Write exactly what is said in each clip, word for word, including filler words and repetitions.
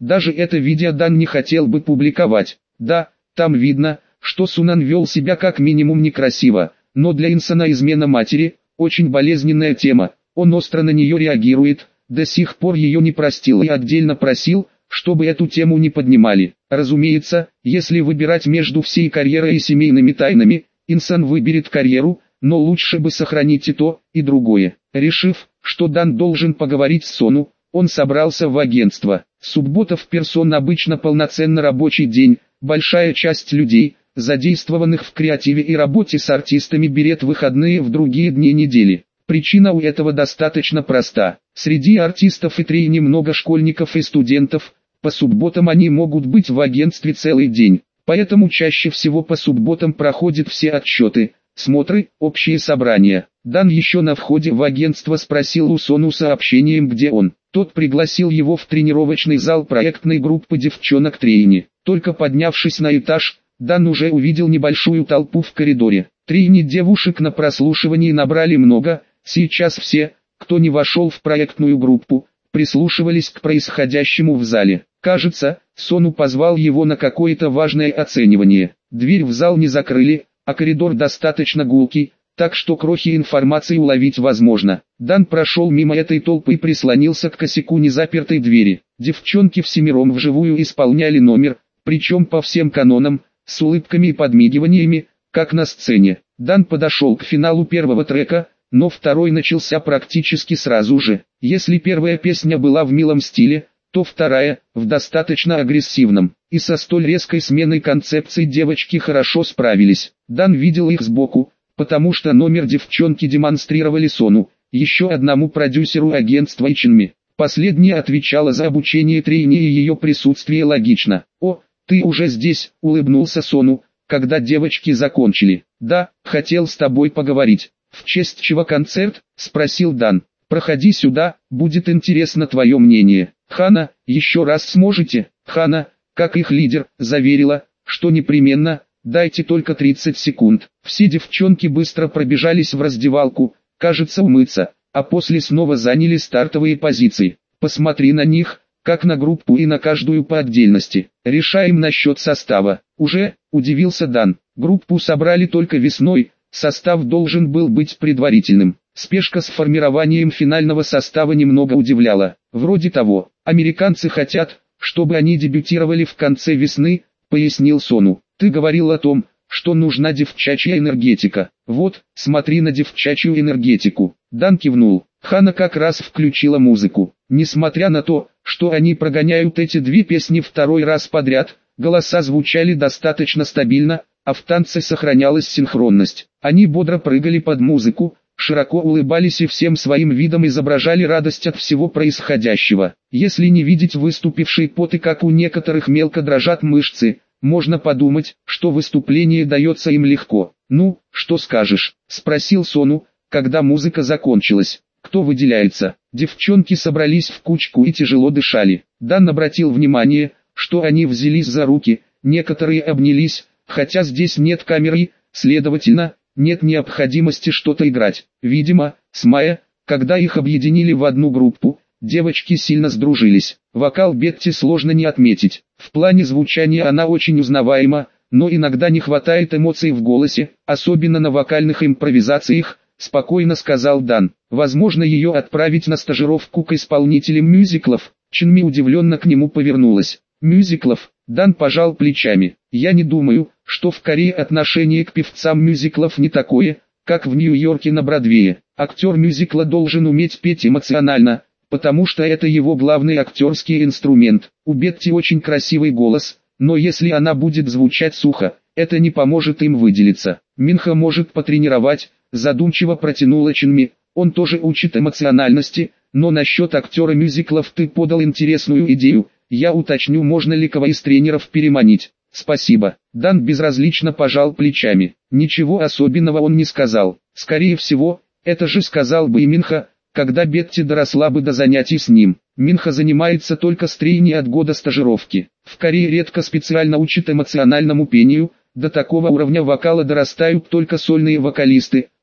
Даже это видео Дан не хотел бы публиковать. Да, там видно, что Сунан вел себя как минимум некрасиво, но для Инсана измена матери – очень болезненная тема, он остро на нее реагирует, до сих пор ее не простил и отдельно просил, чтобы эту тему не поднимали. Разумеется, если выбирать между всей карьерой и семейными тайнами, Инсан выберет карьеру, но лучше бы сохранить и то, и другое. Решив, что Дан должен поговорить с Сону, он собрался в агентство. Суббота в Персон обычно полноценно рабочий день, большая часть людей, задействованных в креативе и работе с артистами, берет выходные в другие дни недели. Причина у этого достаточно проста. Среди артистов и трейни много школьников и студентов, по субботам они могут быть в агентстве целый день. Поэтому чаще всего по субботам проходят все отчеты, смотры, общие собрания. Дан еще на входе в агентство спросил у Сону сообщением, где он. Тот пригласил его в тренировочный зал проектной группы девчонок трейни. Только поднявшись на этаж, Дан уже увидел небольшую толпу в коридоре. Трейни девушек на прослушивании набрали много, сейчас все, кто не вошел в проектную группу, прислушивались к происходящему в зале. Кажется, Сону позвал его на какое-то важное оценивание. Дверь в зал не закрыли, а коридор достаточно гулкий, так что крохи информации уловить возможно. Дан прошел мимо этой толпы и прислонился к косяку незапертой двери. Девчонки всемиром вживую исполняли номер, причем по всем канонам, с улыбками и подмигиваниями, как на сцене. Дан подошел к финалу первого трека, но второй начался практически сразу же. Если первая песня была в милом стиле, то вторая – в достаточно агрессивном. И со столь резкой сменой концепции девочки хорошо справились. Дан видел их сбоку, потому что номер девчонки демонстрировали Сону, еще одному продюсеру агентства Ичинми. Последняя отвечала за обучение трейни, и ее присутствие логично. «О, ты уже здесь», — улыбнулся Сону, когда девочки закончили. «Да, хотел с тобой поговорить». «В честь чего концерт?» — спросил Дан. «Проходи сюда, будет интересно твое мнение». «Хана, еще раз сможете?» Хана, как их лидер, заверила, что непременно, дайте только тридцать секунд. Все девчонки быстро пробежались в раздевалку, кажется, умыться, а после снова заняли стартовые позиции. «Посмотри на них, как на группу и на каждую по отдельности. Решаем насчет состава». «Уже?» – удивился Дан. «Группу собрали только весной, состав должен был быть предварительным». Спешка с формированием финального состава немного удивляла. «Вроде того, американцы хотят, чтобы они дебютировали в конце весны», — пояснил Сону. «Ты говорил о том, что нужна девчачья энергетика. Вот, смотри на девчачью энергетику». Дан кивнул. Хана как раз включила музыку. Несмотря на то, что они прогоняют эти две песни второй раз подряд, голоса звучали достаточно стабильно, а в танце сохранялась синхронность. Они бодро прыгали под музыку, широко улыбались и всем своим видом изображали радость от всего происходящего. Если не видеть выступивший пот и как у некоторых мелко дрожат мышцы, можно подумать, что выступление дается им легко. «Ну, что скажешь?» – спросил Сону, когда музыка закончилась. «Кто выделяется?» Девчонки собрались в кучку и тяжело дышали. Дан обратил внимание, что они взялись за руки, некоторые обнялись, хотя здесь нет камеры, следовательно, нет необходимости что-то играть. Видимо, с мая, когда их объединили в одну группу, девочки сильно сдружились. Вокал Бетти сложно не отметить. В плане звучания она очень узнаваема, но иногда не хватает эмоций в голосе, особенно на вокальных импровизациях, спокойно сказал Дан. Возможно, ее отправить на стажировку к исполнителям мюзиклов. Чинми удивленно к нему повернулась. Мюзиклов? Дан пожал плечами. Я не думаю, что в Корее отношение к певцам мюзиклов не такое, как в Нью-Йорке на Бродвее. Актер мюзикла должен уметь петь эмоционально, потому что это его главный актерский инструмент. У Бетти очень красивый голос, но если она будет звучать сухо, это не поможет им выделиться. Минха может потренировать, задумчиво протянула Чинми. Он тоже учит эмоциональности, но насчет актера мюзиклов ты подал интересную идею. Я уточню, можно ли кого из тренеров переманить. Спасибо. Дан безразлично пожал плечами. Ничего особенного он не сказал. Скорее всего, это же сказал бы и Минха, когда Бетти доросла бы до занятий с ним. Минха занимается только с трейни от года стажировки. В Корее редко специально учат эмоциональному пению, до такого уровня вокала дорастают только сольные вокалисты,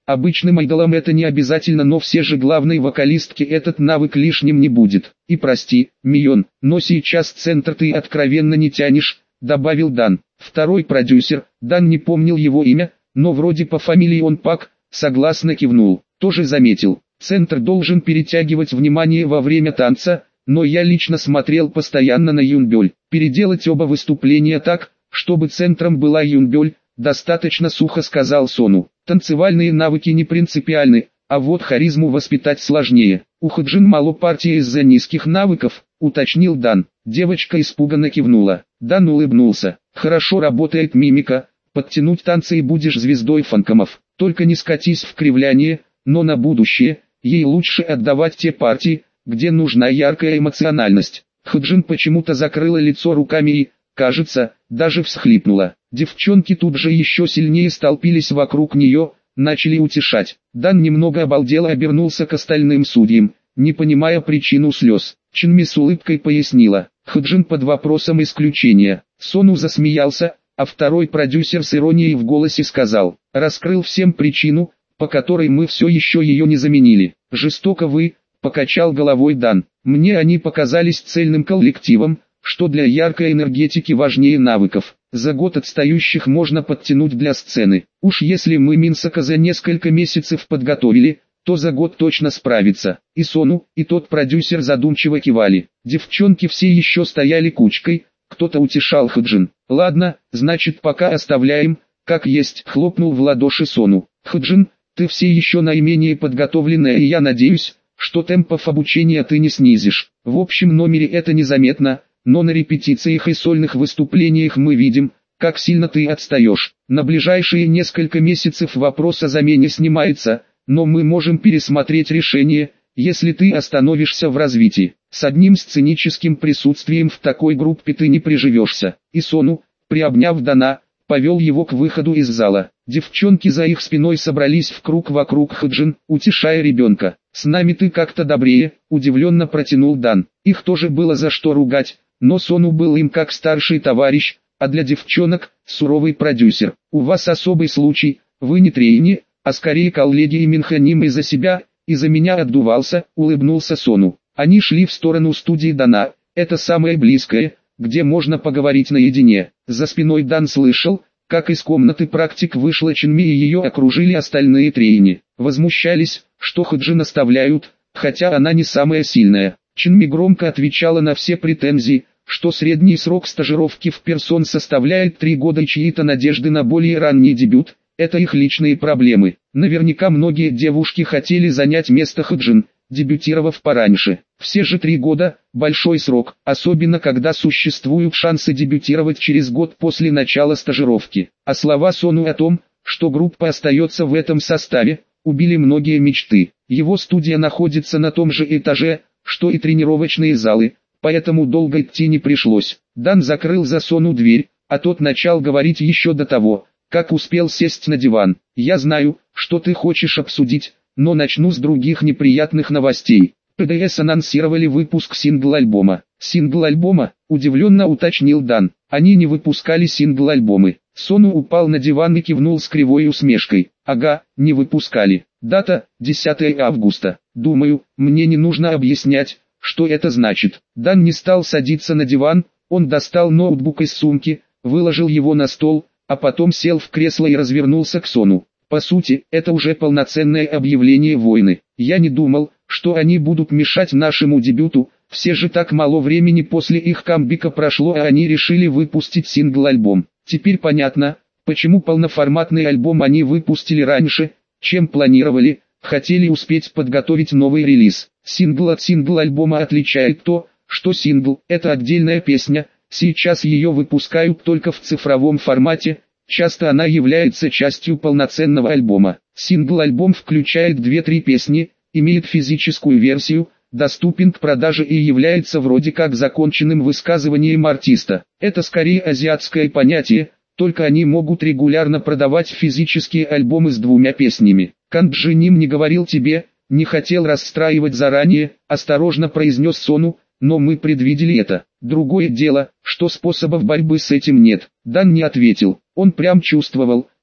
Обычным айдолам это не обязательно, но все же главной вокалистке этот навык лишним не будет. И прости, Мион, но сейчас центр ты откровенно не тянешь, добавил Дан. Второй продюсер, Дан не помнил его имя, но вроде по фамилии он Пак, согласно кивнул. Тоже заметил, центр должен перетягивать внимание во время танца, но я лично смотрел постоянно на Юнбёль. Переделать оба выступления так, чтобы центром была Юнбёль, достаточно сухо сказал Сону. Танцевальные навыки не принципиальны, а вот харизму воспитать сложнее. У Хаджин мало партии из-за низких навыков, уточнил Дан. Девочка испуганно кивнула. Дан улыбнулся. Хорошо работает мимика, подтянуть танцы и будешь звездой фанкомов. Только не скатись в кривляние, но на будущее, ей лучше отдавать те партии, где нужна яркая эмоциональность. Хаджин почему-то закрыла лицо руками и, кажется, даже всхлипнула. Девчонки тут же еще сильнее столпились вокруг нее, начали утешать. Дан немного обалдел и обернулся к остальным судьям, не понимая причину слез. Чинми с улыбкой пояснила. Хаджин под вопросом исключения. Сону засмеялся, а второй продюсер с иронией в голосе сказал. Раскрыл всем причину, по которой мы все еще ее не заменили. Жестоко вы, покачал головой Дан. Мне они показались цельным коллективом, что для яркой энергетики важнее навыков. За год отстающих можно подтянуть для сцены. Уж если мы Минсака за несколько месяцев подготовили, то за год точно справится. И Сону, и тот продюсер задумчиво кивали. Девчонки все еще стояли кучкой, кто-то утешал Хаджин. Ладно, значит пока оставляем, как есть, хлопнул в ладоши Сону. Хаджин, ты все еще наименее подготовленная, и я надеюсь, что темпов обучения ты не снизишь. В общем номере это незаметно, но на репетициях и сольных выступлениях мы видим, как сильно ты отстаешь. На ближайшие несколько месяцев вопрос о замене снимается, но мы можем пересмотреть решение, если ты остановишься в развитии. С одним сценическим присутствием в такой группе ты не приживешься. И Сону, приобняв Дана, повел его к выходу из зала. Девчонки за их спиной собрались в круг вокруг Хаджин, утешая ребенка. «С нами ты как-то добрее», — удивленно протянул Дан. Их тоже было за что ругать, но Сону был им как старший товарищ, а для девчонок — суровый продюсер. «У вас особый случай, вы не трейни, а скорее коллеги и Минханим из-за себя, из-за меня отдувался», — улыбнулся Сону. Они шли в сторону студии Дана, это самое близкое, где можно поговорить наедине. За спиной Дан слышал, как из комнаты практик вышла Чинми и ее окружили остальные трейни. Возмущались, что Хаджин оставляют, хотя она не самая сильная. Чинми громко отвечала на все претензии, что средний срок стажировки в персон составляет три года и чьи-то надежды на более ранний дебют – это их личные проблемы. Наверняка многие девушки хотели занять место Хаджин, дебютировав пораньше. Все же три года – большой срок, особенно когда существуют шансы дебютировать через год после начала стажировки. А слова Сону о том, что группа остается в этом составе, убили многие мечты. Его студия находится на том же этаже, что и тренировочные залы, поэтому долго идти не пришлось. Дан закрыл за Сону дверь, а тот начал говорить еще до того, как успел сесть на диван. «Я знаю, что ты хочешь обсудить, но начну с других неприятных новостей. пэ дэ эс анонсировали выпуск сингл-альбома». «Сингл-альбома?» – удивленно уточнил Дан. «Они не выпускали сингл-альбомы». Сону упал на диван и кивнул с кривой усмешкой. «Ага, не выпускали. Дата – десятое августа. Думаю, мне не нужно объяснять, что это значит». Дан не стал садиться на диван, он достал ноутбук из сумки, выложил его на стол, а потом сел в кресло и развернулся к Сону. «По сути, это уже полноценное объявление войны. Я не думал, что они будут мешать нашему дебюту, все же так мало времени после их камбэка прошло, а они решили выпустить сингл-альбом. Теперь понятно, почему полноформатный альбом они выпустили раньше, чем планировали, хотели успеть подготовить новый релиз. Сингл от сингл-альбома отличает то, что сингл – это отдельная песня, сейчас ее выпускают только в цифровом формате, часто она является частью полноценного альбома. Сингл-альбом включает две-три песни, имеет физическую версию, доступен к продаже и является вроде как законченным высказыванием артиста. Это скорее азиатское понятие, только они могут регулярно продавать физические альбомы с двумя песнями. «Канджи Ним не говорил тебе, не хотел расстраивать заранее», осторожно произнес Сону, «но мы предвидели это. Другое дело, что способов борьбы с этим нет». Дан не ответил, он прям чувствовал,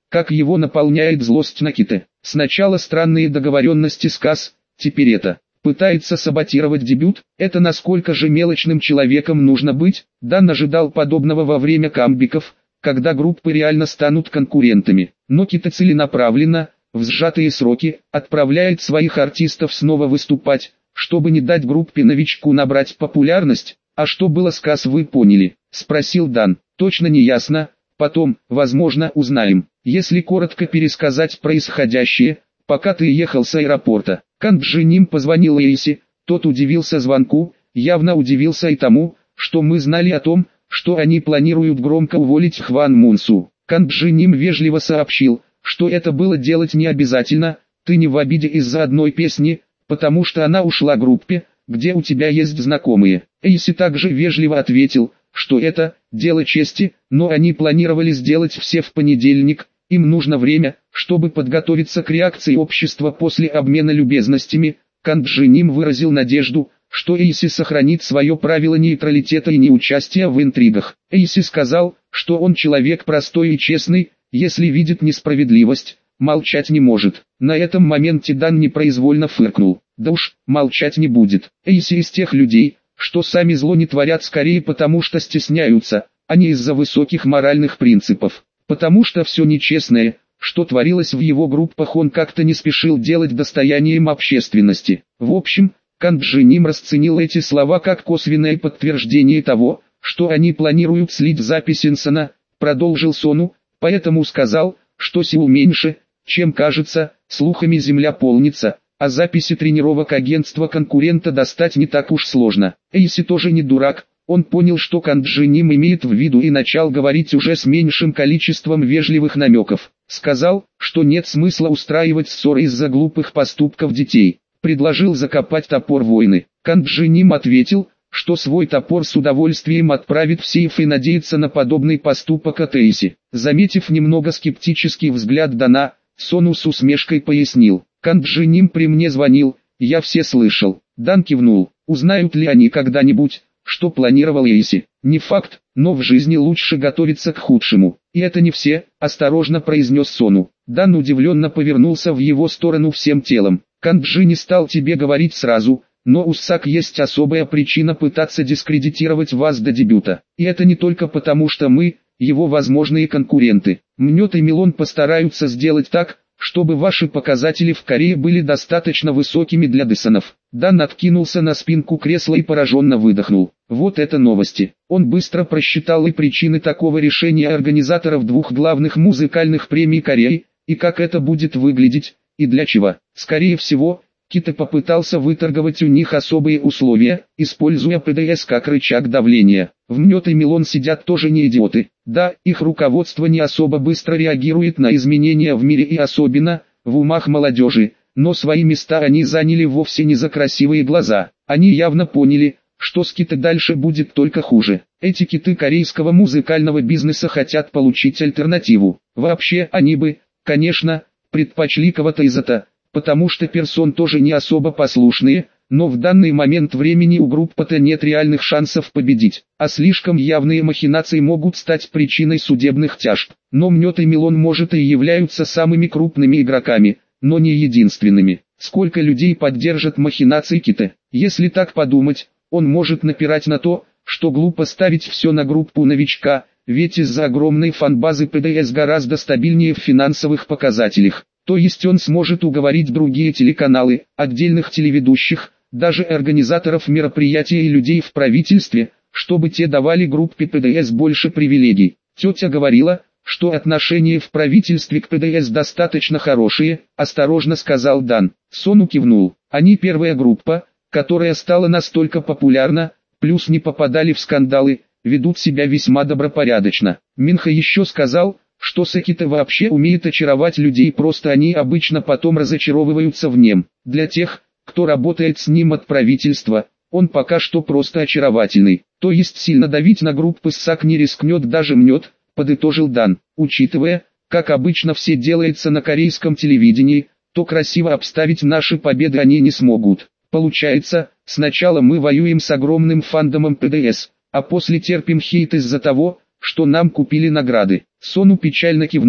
как его наполняет злость на Ките. Сначала странные договоренности с КАС, теперь это. Пытается саботировать дебют, это насколько же мелочным человеком нужно быть. Дан ожидал подобного во время камбэков, когда группы реально станут конкурентами. Но Кита целенаправленно, в сжатые сроки, отправляет своих артистов снова выступать, чтобы не дать группе новичку набрать популярность. А что было с КАС, вы поняли? Спросил Дан. Точно не ясно, потом, возможно, узнаем. Если коротко пересказать происходящее, пока ты ехал с аэропорта, Кан Джиним позвонил Эйси, тот удивился звонку, явно удивился и тому, что мы знали о том, что они планируют громко уволить Хван Мунсу. Кан Джиним вежливо сообщил, что это было делать не обязательно, ты не в обиде из-за одной песни, потому что она ушла группе, где у тебя есть знакомые. Эйси также вежливо ответил, что это дело чести, но они планировали сделать все в понедельник, им нужно время, чтобы подготовиться к реакции общества после обмена любезностями. Кан Джиним выразил надежду, что Эйси сохранит свое правило нейтралитета и неучастия в интригах. Эйси сказал, что он человек простой и честный, если видит несправедливость, молчать не может. На этом моменте Дан непроизвольно фыркнул. Да уж, молчать не будет. Эйси из тех людей, что сами зло не творят скорее потому что стесняются, а не из-за высоких моральных принципов. Потому что все нечестное, что творилось в его группах, он как-то не спешил делать достоянием общественности. В общем, Кан Джиним расценил эти слова как косвенное подтверждение того, что они планируют слить запись Инсона, продолжил Сону, поэтому сказал, что сил меньше, чем кажется, слухами земля полнится, а записи тренировок агентства конкурента достать не так уж сложно. Эйси тоже не дурак. Он понял, что Кан Джиним имеет в виду, и начал говорить уже с меньшим количеством вежливых намеков. Сказал, что нет смысла устраивать ссоры из-за глупых поступков детей. Предложил закопать топор войны. Кан Джиним ответил, что свой топор с удовольствием отправит в сейф и надеется на подобный поступок от Эйси. Заметив немного скептический взгляд Дана, Сону с усмешкой пояснил. Кан Джиним при мне звонил, я все слышал. Дан кивнул. Узнают ли они когда-нибудь, что планировал Эйси? Не факт, но в жизни лучше готовиться к худшему. И это не все, осторожно произнес Сону. Дан удивленно повернулся в его сторону всем телом. Кан Джи не стал тебе говорить сразу, но у САК есть особая причина пытаться дискредитировать вас до дебюта. И это не только потому, что мы, его возможные конкуренты. Мнет и Милон постараются сделать так, чтобы ваши показатели в Корее были достаточно высокими для Дэсонов. Дан откинулся на спинку кресла и пораженно выдохнул. Вот это новости. Он быстро просчитал и причины такого решения организаторов двух главных музыкальных премий Кореи, и как это будет выглядеть, и для чего. Скорее всего, Кита попытался выторговать у них особые условия, используя ПДС как рычаг давления. В Мнет и Милон сидят тоже не идиоты. Да, их руководство не особо быстро реагирует на изменения в мире и особенно в умах молодежи, но свои места они заняли вовсе не за красивые глаза. Они явно поняли, что с Кита дальше будет только хуже. Эти киты корейского музыкального бизнеса хотят получить альтернативу. Вообще они бы, конечно, предпочли кого-то из этого, потому что персон тоже не особо послушные, но в данный момент времени у группы-то нет реальных шансов победить, а слишком явные махинации могут стать причиной судебных тяжб. Но Мнет и Милон может и являются самыми крупными игроками, но не единственными. Сколько людей поддержат махинации Кита? Если так подумать, он может напирать на то, что глупо ставить все на группу новичка, ведь из-за огромной фан-базы ПДС гораздо стабильнее в финансовых показателях. То есть он сможет уговорить другие телеканалы, отдельных телеведущих, даже организаторов мероприятий и людей в правительстве, чтобы те давали группе ПДС больше привилегий. Тетя говорила, что отношения в правительстве к ПДС достаточно хорошие, осторожно сказал Дан. Сону кивнул. Они первая группа, которая стала настолько популярна, плюс не попадали в скандалы, ведут себя весьма добропорядочно. Минха еще сказал, что Сакита вообще умеет очаровать людей, просто они обычно потом разочаровываются в нем. Для тех, кто работает с ним от правительства, он пока что просто очаровательный. То есть сильно давить на группы САК не рискнет даже Мнет, подытожил Дан. Учитывая, как обычно все делается на корейском телевидении, то красиво обставить наши победы они не смогут. Получается, сначала мы воюем с огромным фандомом ПДС, а после терпим хейт из-за того, что нам купили награды. Сону печально кивнул,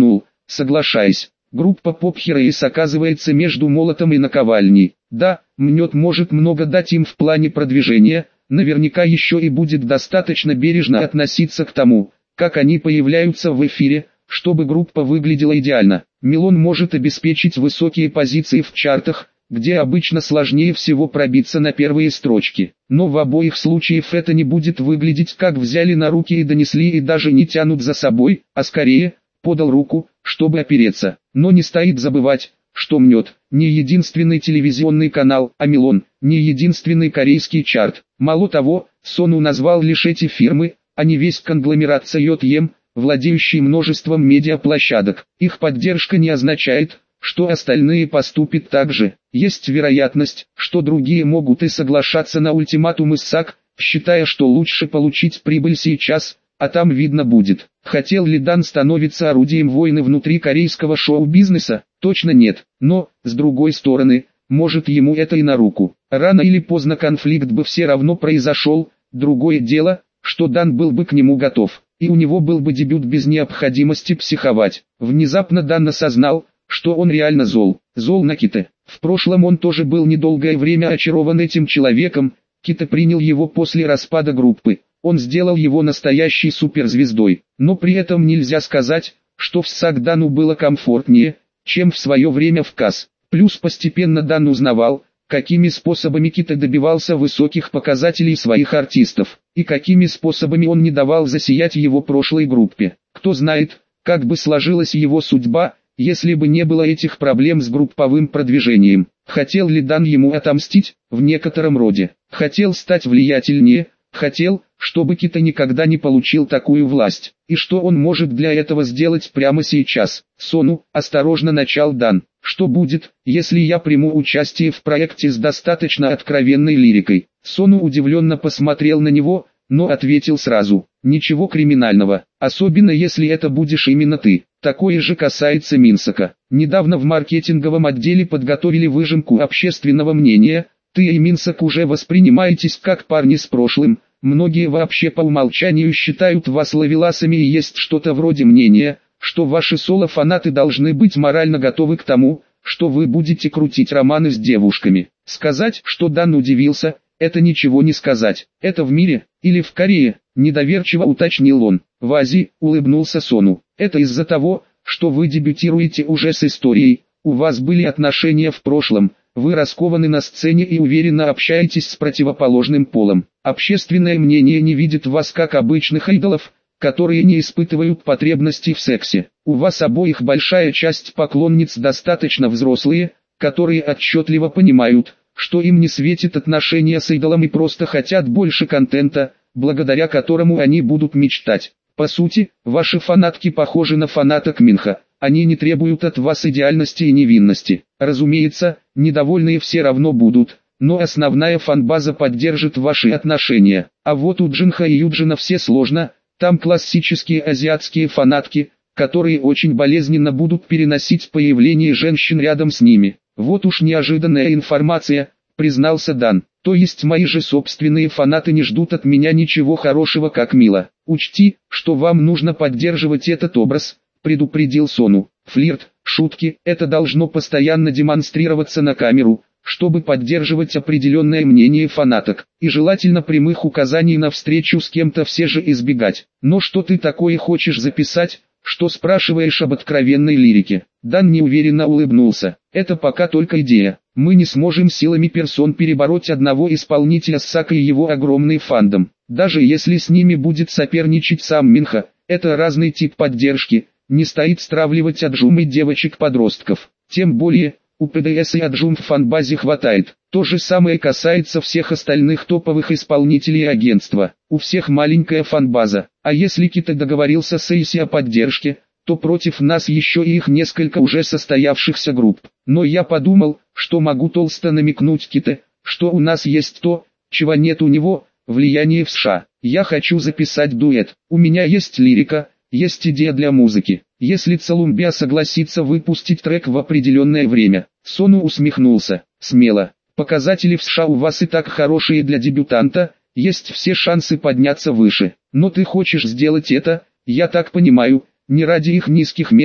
соглашаясь. Группа Pop Heroes оказывается между молотом и наковальней. Да, Мнет может много дать им в плане продвижения, наверняка еще и будет достаточно бережно относиться к тому, как они появляются в эфире, чтобы группа выглядела идеально. Мелон может обеспечить высокие позиции в чартах, где обычно сложнее всего пробиться на первые строчки. Но в обоих случаях это не будет выглядеть как взяли на руки и донесли и даже не тянут за собой, а скорее, подал руку, чтобы опереться. Но не стоит забывать, что Мнет не единственный телевизионный канал, а Мелон не единственный корейский чарт. Мало того, Сону назвал лишь эти фирмы, а не весь конгломерат Цайотьем, владеющий множеством медиаплощадок. Их поддержка не означает, что остальные поступят так же. Есть вероятность, что другие могут и соглашаться на ультиматум ИСАК, считая, что лучше получить прибыль сейчас, а там видно будет. Хотел ли Дан становиться орудием войны внутри корейского шоу-бизнеса? Точно нет. Но, с другой стороны, может ему это и на руку. Рано или поздно конфликт бы все равно произошел. Другое дело, что Дан был бы к нему готов, и у него был бы дебют без необходимости психовать. Внезапно Дан осознал, что он реально зол. Зол на Ките. В прошлом он тоже был недолгое время очарован этим человеком. Ките принял его после распада группы. Он сделал его настоящей суперзвездой. Но при этом нельзя сказать, что в САК Дану было комфортнее, чем в свое время в КАС. Плюс постепенно Дан узнавал, какими способами Ките добивался высоких показателей своих артистов, и какими способами он не давал засиять его прошлой группе. Кто знает, как бы сложилась его судьба, если бы не было этих проблем с групповым продвижением. Хотел ли Дан ему отомстить? В некотором роде. Хотел стать влиятельнее, хотел, чтобы Ките никогда не получил такую власть. И что он может для этого сделать прямо сейчас? Сону, осторожно начал Дан. Что будет, если я приму участие в проекте с достаточно откровенной лирикой? Сону удивленно посмотрел на него, но ответил сразу. Ничего криминального, особенно если это будешь именно ты. Такое же касается Минсока. Недавно в маркетинговом отделе подготовили выжимку общественного мнения. Ты и Минсок уже воспринимаетесь как парни с прошлым. Многие вообще по умолчанию считают вас ловеласами, и есть что-то вроде мнения, что ваши соло-фанаты должны быть морально готовы к тому, что вы будете крутить романы с девушками. Сказать, что Дан удивился, это ничего не сказать. Это в мире, или в Корее, недоверчиво уточнил он. В Азии, улыбнулся Сону. Это из-за того, что вы дебютируете уже с историей, у вас были отношения в прошлом, вы раскованы на сцене и уверенно общаетесь с противоположным полом. Общественное мнение не видит вас как обычных идолов, которые не испытывают потребностей в сексе. У вас обоих большая часть поклонниц достаточно взрослые, которые отчетливо понимают, что им не светит отношения с идолом и просто хотят больше контента, благодаря которому они будут мечтать. По сути, ваши фанатки похожи на фанаток Минха. Они не требуют от вас идеальности и невинности. Разумеется, недовольные все равно будут, но основная фанбаза поддержит ваши отношения. А вот у Джинха и Юджина все сложно, там классические азиатские фанатки, которые очень болезненно будут переносить появление женщин рядом с ними. Вот уж неожиданная информация, признался Дан. То есть мои же собственные фанаты не ждут от меня ничего хорошего, как мило. Учти, что вам нужно поддерживать этот образ, предупредил Сону. Флирт, шутки, это должно постоянно демонстрироваться на камеру, чтобы поддерживать определенное мнение фанаток, и желательно прямых указаний на встречу с кем-то все же избегать. Но что ты такое хочешь записать, что спрашиваешь об откровенной лирике? Дан неуверенно улыбнулся. Это пока только идея. Мы не сможем силами персон перебороть одного исполнителя САКа и его огромный фандом. Даже если с ними будет соперничать сам Минха, это разный тип поддержки. Не стоит стравливать Аджум и девочек-подростков. Тем более, у ПДС и Аджум в фанбазе хватает. То же самое касается всех остальных топовых исполнителей агентства. У всех маленькая фанбаза. А если Ките договорился с Эйси о поддержке, то против нас еще и их несколько уже состоявшихся групп. Но я подумал, что могу толсто намекнуть Ките, что у нас есть то, чего нет у него, влияние в США. Я хочу записать дуэт. У меня есть лирика. Есть идея для музыки. Если Цолумбия согласится выпустить трек в определенное время. Сону усмехнулся. Смело. Показатели в США у вас и так хорошие для дебютанта, есть все шансы подняться выше. Но ты хочешь сделать это, я так понимаю, не ради их низких мест,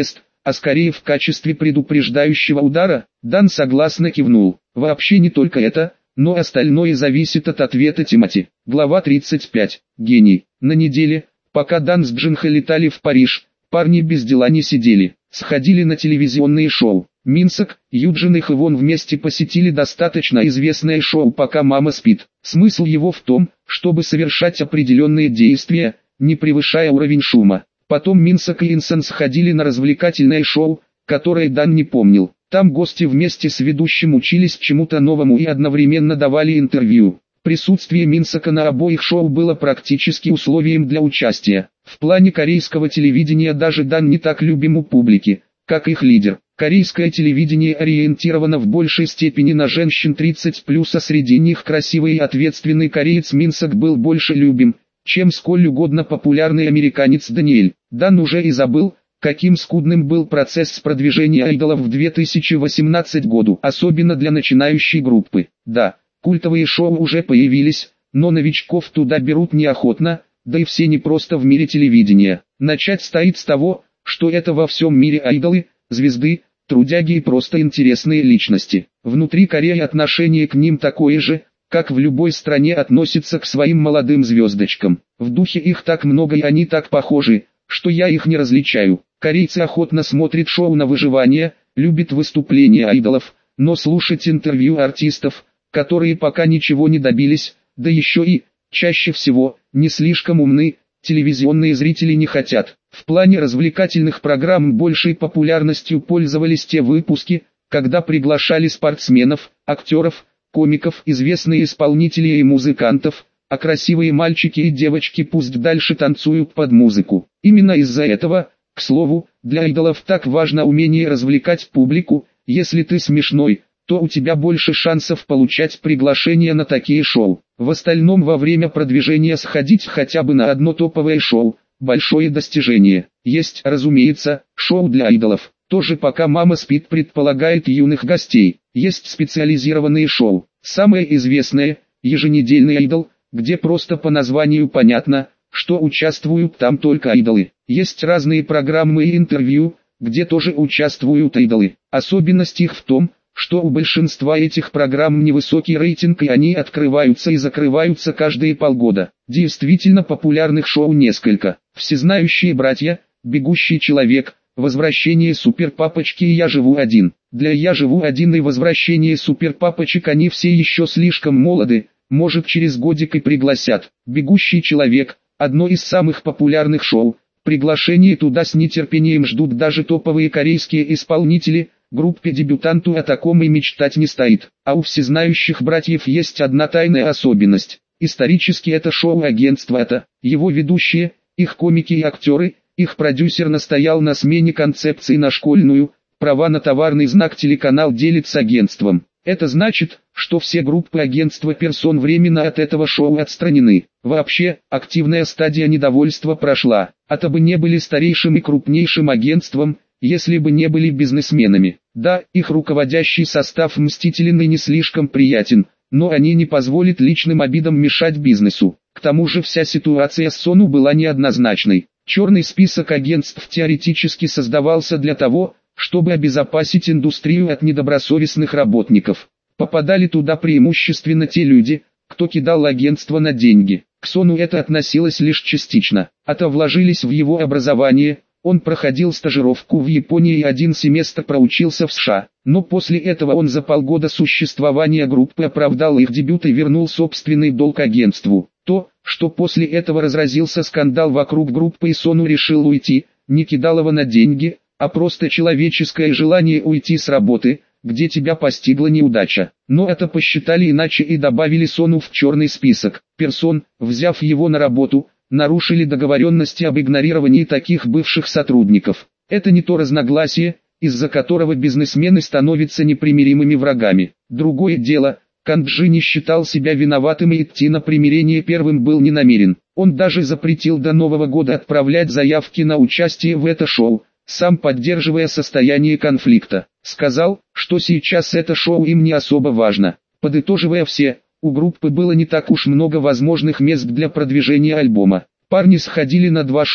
а скорее в качестве предупреждающего удара? Дан согласно кивнул. Вообще не только это, но остальное зависит от ответа Тимоти. Глава тридцать пять. Гений. На неделе, пока Дан с Джинхо летали в Париж, парни без дела не сидели, сходили на телевизионные шоу. Минсок, Юджин и Хэвон вместе посетили достаточно известное шоу «Пока мама спит». Смысл его в том, чтобы совершать определенные действия, не превышая уровень шума. Потом Минсок и Инсон сходили на развлекательное шоу, которое Дан не помнил. Там гости вместе с ведущим учились чему-то новому и одновременно давали интервью. Присутствие Минсока на обоих шоу было практически условием для участия. В плане корейского телевидения даже Дан не так любим у публики, как их лидер. Корейское телевидение ориентировано в большей степени на женщин тридцать плюс, а среди них красивый и ответственный кореец Минсок был больше любим, чем сколь угодно популярный американец Даниэль. Дан уже и забыл, каким скудным был процесс продвижения айдолов в две тысячи восемнадцатом году, особенно для начинающей группы. Да, культовые шоу уже появились, но новичков туда берут неохотно, да и все не просто в мире телевидения. Начать стоит с того, что это во всем мире айдолы, звезды, трудяги и просто интересные личности. Внутри Кореи отношение к ним такое же, как в любой стране относится к своим молодым звездочкам. В духе их так много и они так похожи, что я их не различаю. Корейцы охотно смотрят шоу на выживание, любят выступления айдолов, но слушать интервью артистов, которые пока ничего не добились, да еще и, чаще всего, не слишком умны, телевизионные зрители не хотят. В плане развлекательных программ большей популярностью пользовались те выпуски, когда приглашали спортсменов, актеров, комиков, известные исполнители и музыкантов, а красивые мальчики и девочки пусть дальше танцуют под музыку. Именно из-за этого, к слову, для айдолов так важно умение развлекать публику. Если ты смешной, то у тебя больше шансов получать приглашение на такие шоу. В остальном во время продвижения сходить хотя бы на одно топовое шоу – большое достижение. Есть, разумеется, шоу для айдолов. Тоже «Пока мама спит» предполагает юных гостей. Есть специализированные шоу. Самое известное – еженедельный айдол, где просто по названию понятно, что участвуют там только айдолы. Есть разные программы и интервью, где тоже участвуют айдолы. Особенность их в том, что у большинства этих программ невысокий рейтинг и они открываются и закрываются каждые полгода. Действительно популярных шоу несколько. «Всезнающие братья», «Бегущий человек», «Возвращение суперпапочки» и «Я живу один». Для «Я живу один» и «Возвращение суперпапочек» они все еще слишком молоды, может через годик и пригласят. «Бегущий человек» – одно из самых популярных шоу. Приглашение туда с нетерпением ждут даже топовые корейские исполнители. Группе дебютанту о таком и мечтать не стоит. А у «Всезнающих братьев» есть одна тайная особенность. Исторически это шоу-агентство это, его ведущие, их комики и актеры, их продюсер настоял на смене концепции на школьную, права на товарный знак телеканал делит с агентством. Это значит, что все группы агентства персон временно от этого шоу отстранены. Вообще, активная стадия недовольства прошла. А-то бы не были старейшим и крупнейшим агентством, если бы не были бизнесменами. Да, их руководящий состав мстителен и не слишком приятен, но они не позволят личным обидам мешать бизнесу. К тому же вся ситуация с Сону была неоднозначной. Черный список агентств теоретически создавался для того, чтобы обезопасить индустрию от недобросовестных работников. Попадали туда преимущественно те люди, кто кидал агентство на деньги. К Сону это относилось лишь частично, а-то вложились в его образование. Он проходил стажировку в Японии и один семестр проучился в США, но после этого он за полгода существования группы оправдал их дебют и вернул собственный долг агентству. То, что после этого разразился скандал вокруг группы и Сону решил уйти, не кидал его на деньги, а просто человеческое желание уйти с работы, где тебя постигла неудача. Но это посчитали иначе и добавили Сону в черный список персон, взяв его на работу, нарушили договоренности об игнорировании таких бывших сотрудников. Это не то разногласие, из-за которого бизнесмены становятся непримиримыми врагами. Другое дело, Кан Джи не считал себя виноватым и идти на примирение первым был не намерен. Он даже запретил до Нового года отправлять заявки на участие в это шоу, сам поддерживая состояние конфликта. Сказал, что сейчас это шоу им не особо важно. Подытоживая все, у группы было не так уж много возможных мест для продвижения альбома. Парни сходили на два шоу,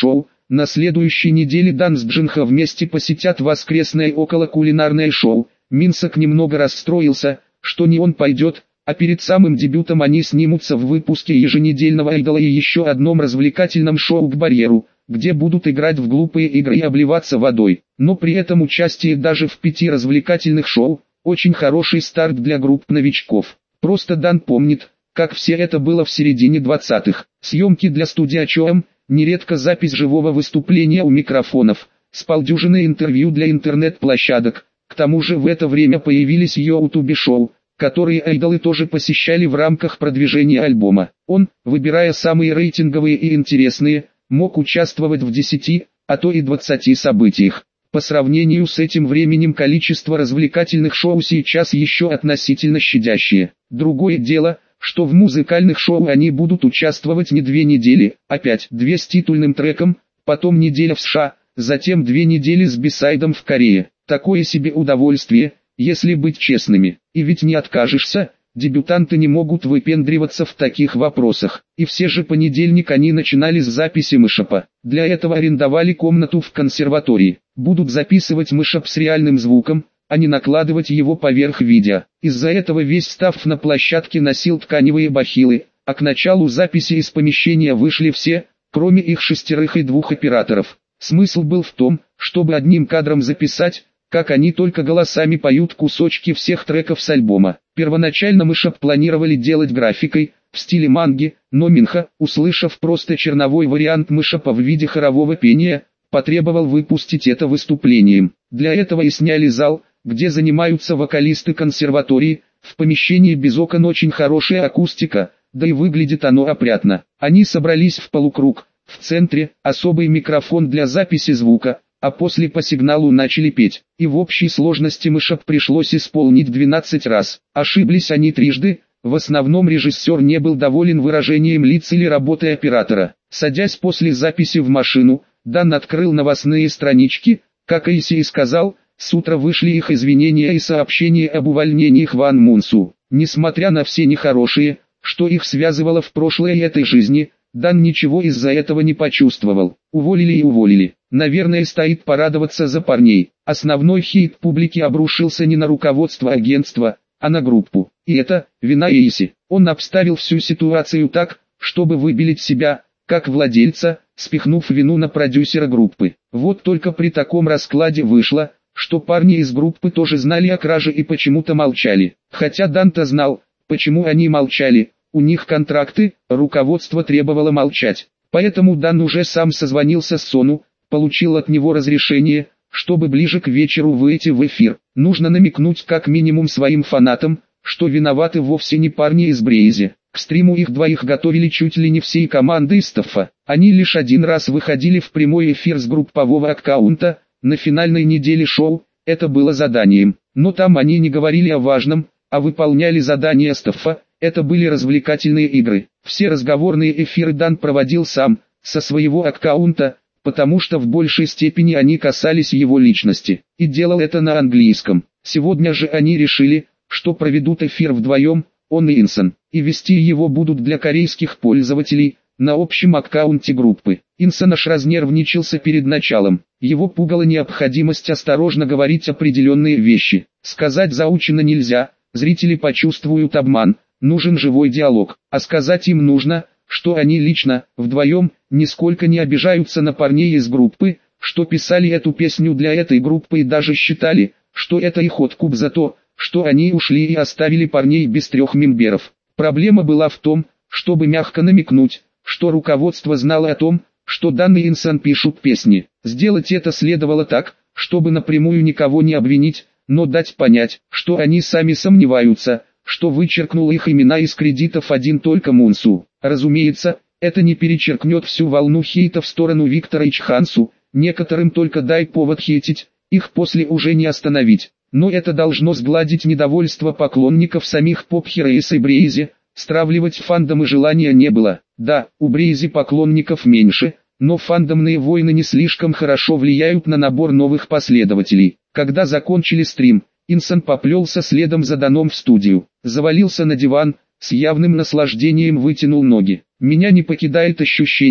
На следующей неделе Дан с Джинхо вместе посетят воскресное околокулинарное шоу. Минсок немного расстроился, что не он пойдет, а перед самым дебютом они снимутся в выпуске еженедельного «Айдола» и еще одном развлекательном шоу «К барьеру», где будут играть в глупые игры и обливаться водой. Но при этом участие даже в пяти развлекательных шоу – очень хороший старт для групп новичков. Просто Дан помнит, как все это было в середине двадцатых. Съемки для студии АЧОМ, нередко запись живого выступления у микрофонов, с полдюжины интервью для интернет-площадок. К тому же в это время появились ютубе-шоу, которые айдолы тоже посещали в рамках продвижения альбома. Он, выбирая самые рейтинговые и интересные, мог участвовать в десяти, а то и двадцати событиях. По сравнению с этим временем количество развлекательных шоу сейчас еще относительно щадящее. Другое дело, что в музыкальных шоу они будут участвовать не две недели, а пять. Две с титульным треком, потом неделя в США, затем две недели с бисайдом в Корее. Такое себе удовольствие, если быть честными. И ведь не откажешься, дебютанты не могут выпендриваться в таких вопросах. И все же понедельник они начинали с записи мышапа. Для этого арендовали комнату в консерватории. Будут записывать мышап с реальным звуком, а не накладывать его поверх видео. Из-за этого весь стафф на площадке носил тканевые бахилы, а к началу записи из помещения вышли все, кроме их шестерых и двух операторов. Смысл был в том, чтобы одним кадром записать, как они только голосами поют кусочки всех треков с альбома. Первоначально мышап планировали делать графикой, в стиле манги, но Минха, услышав просто черновой вариант мышапа в виде хорового пения, потребовал выпустить это выступлением. Для этого и сняли зал, где занимаются вокалисты консерватории. В помещении без окон очень хорошая акустика, да и выглядит оно опрятно. Они собрались в полукруг, в центре особый микрофон для записи звука, а после по сигналу начали петь. И в общей сложности мышап пришлось исполнить двенадцать раз. Ошиблись они трижды, в основном режиссер не был доволен выражением лиц или работой оператора. Садясь после записи в машину, Дан открыл новостные странички, как Эйси и сказал, с утра вышли их извинения и сообщения об увольнении Хван Мунсу. Несмотря на все нехорошие, что их связывало в прошлое и этой жизни, Дан ничего из-за этого не почувствовал. Уволили и уволили. Наверное, стоит порадоваться за парней. Основной хейт публики обрушился не на руководство агентства, а на группу. И это вина Эйси. Он обставил всю ситуацию так, чтобы выбелить себя, как владельца, спихнув вину на продюсера группы. Вот только при таком раскладе вышло, что парни из группы тоже знали о краже и почему-то молчали. Хотя Дан-то знал, почему они молчали. У них контракты, руководство требовало молчать. Поэтому Дан уже сам созвонился с Сону, получил от него разрешение, чтобы ближе к вечеру выйти в эфир. Нужно намекнуть как минимум своим фанатам, что виноваты вовсе не парни из Брейзи. К стриму их двоих готовили чуть ли не всей командой стаффа. Они лишь один раз выходили в прямой эфир с группового аккаунта, на финальной неделе шоу, это было заданием. Но там они не говорили о важном, а выполняли задания стаффа, это были развлекательные игры. Все разговорные эфиры Дан проводил сам, со своего аккаунта, потому что в большей степени они касались его личности, и делал это на английском. Сегодня же они решили, что проведут эфир вдвоем, он и Инсон, и вести его будут для корейских пользователей, на общем аккаунте группы. Инсон аж разнервничался перед началом, его пугала необходимость осторожно говорить определенные вещи. Сказать заучено нельзя, зрители почувствуют обман, нужен живой диалог, а сказать им нужно, что они лично, вдвоем, нисколько не обижаются на парней из группы, что писали эту песню для этой группы и даже считали, что это их откуп за то, что они ушли и оставили парней без трех мемберов. Проблема была в том, чтобы мягко намекнуть, что руководство знало о том, что Дан и Инсон пишут песни. Сделать это следовало так, чтобы напрямую никого не обвинить, но дать понять, что они сами сомневаются, что вычеркнул их имена из кредитов один только Мунсу. Разумеется, это не перечеркнет всю волну хейта в сторону Виктора и Чхансу, некоторым только дай повод хейтить, их после уже не остановить. Но это должно сгладить недовольство поклонников самих поп-хироис и Брейзи, стравливать фандом и желания не было. Да, у Брейзи поклонников меньше, но фандомные войны не слишком хорошо влияют на набор новых последователей. Когда закончили стрим, Инсон поплелся следом за Даном в студию, завалился на диван, с явным наслаждением вытянул ноги. Меня не покидает ощущение,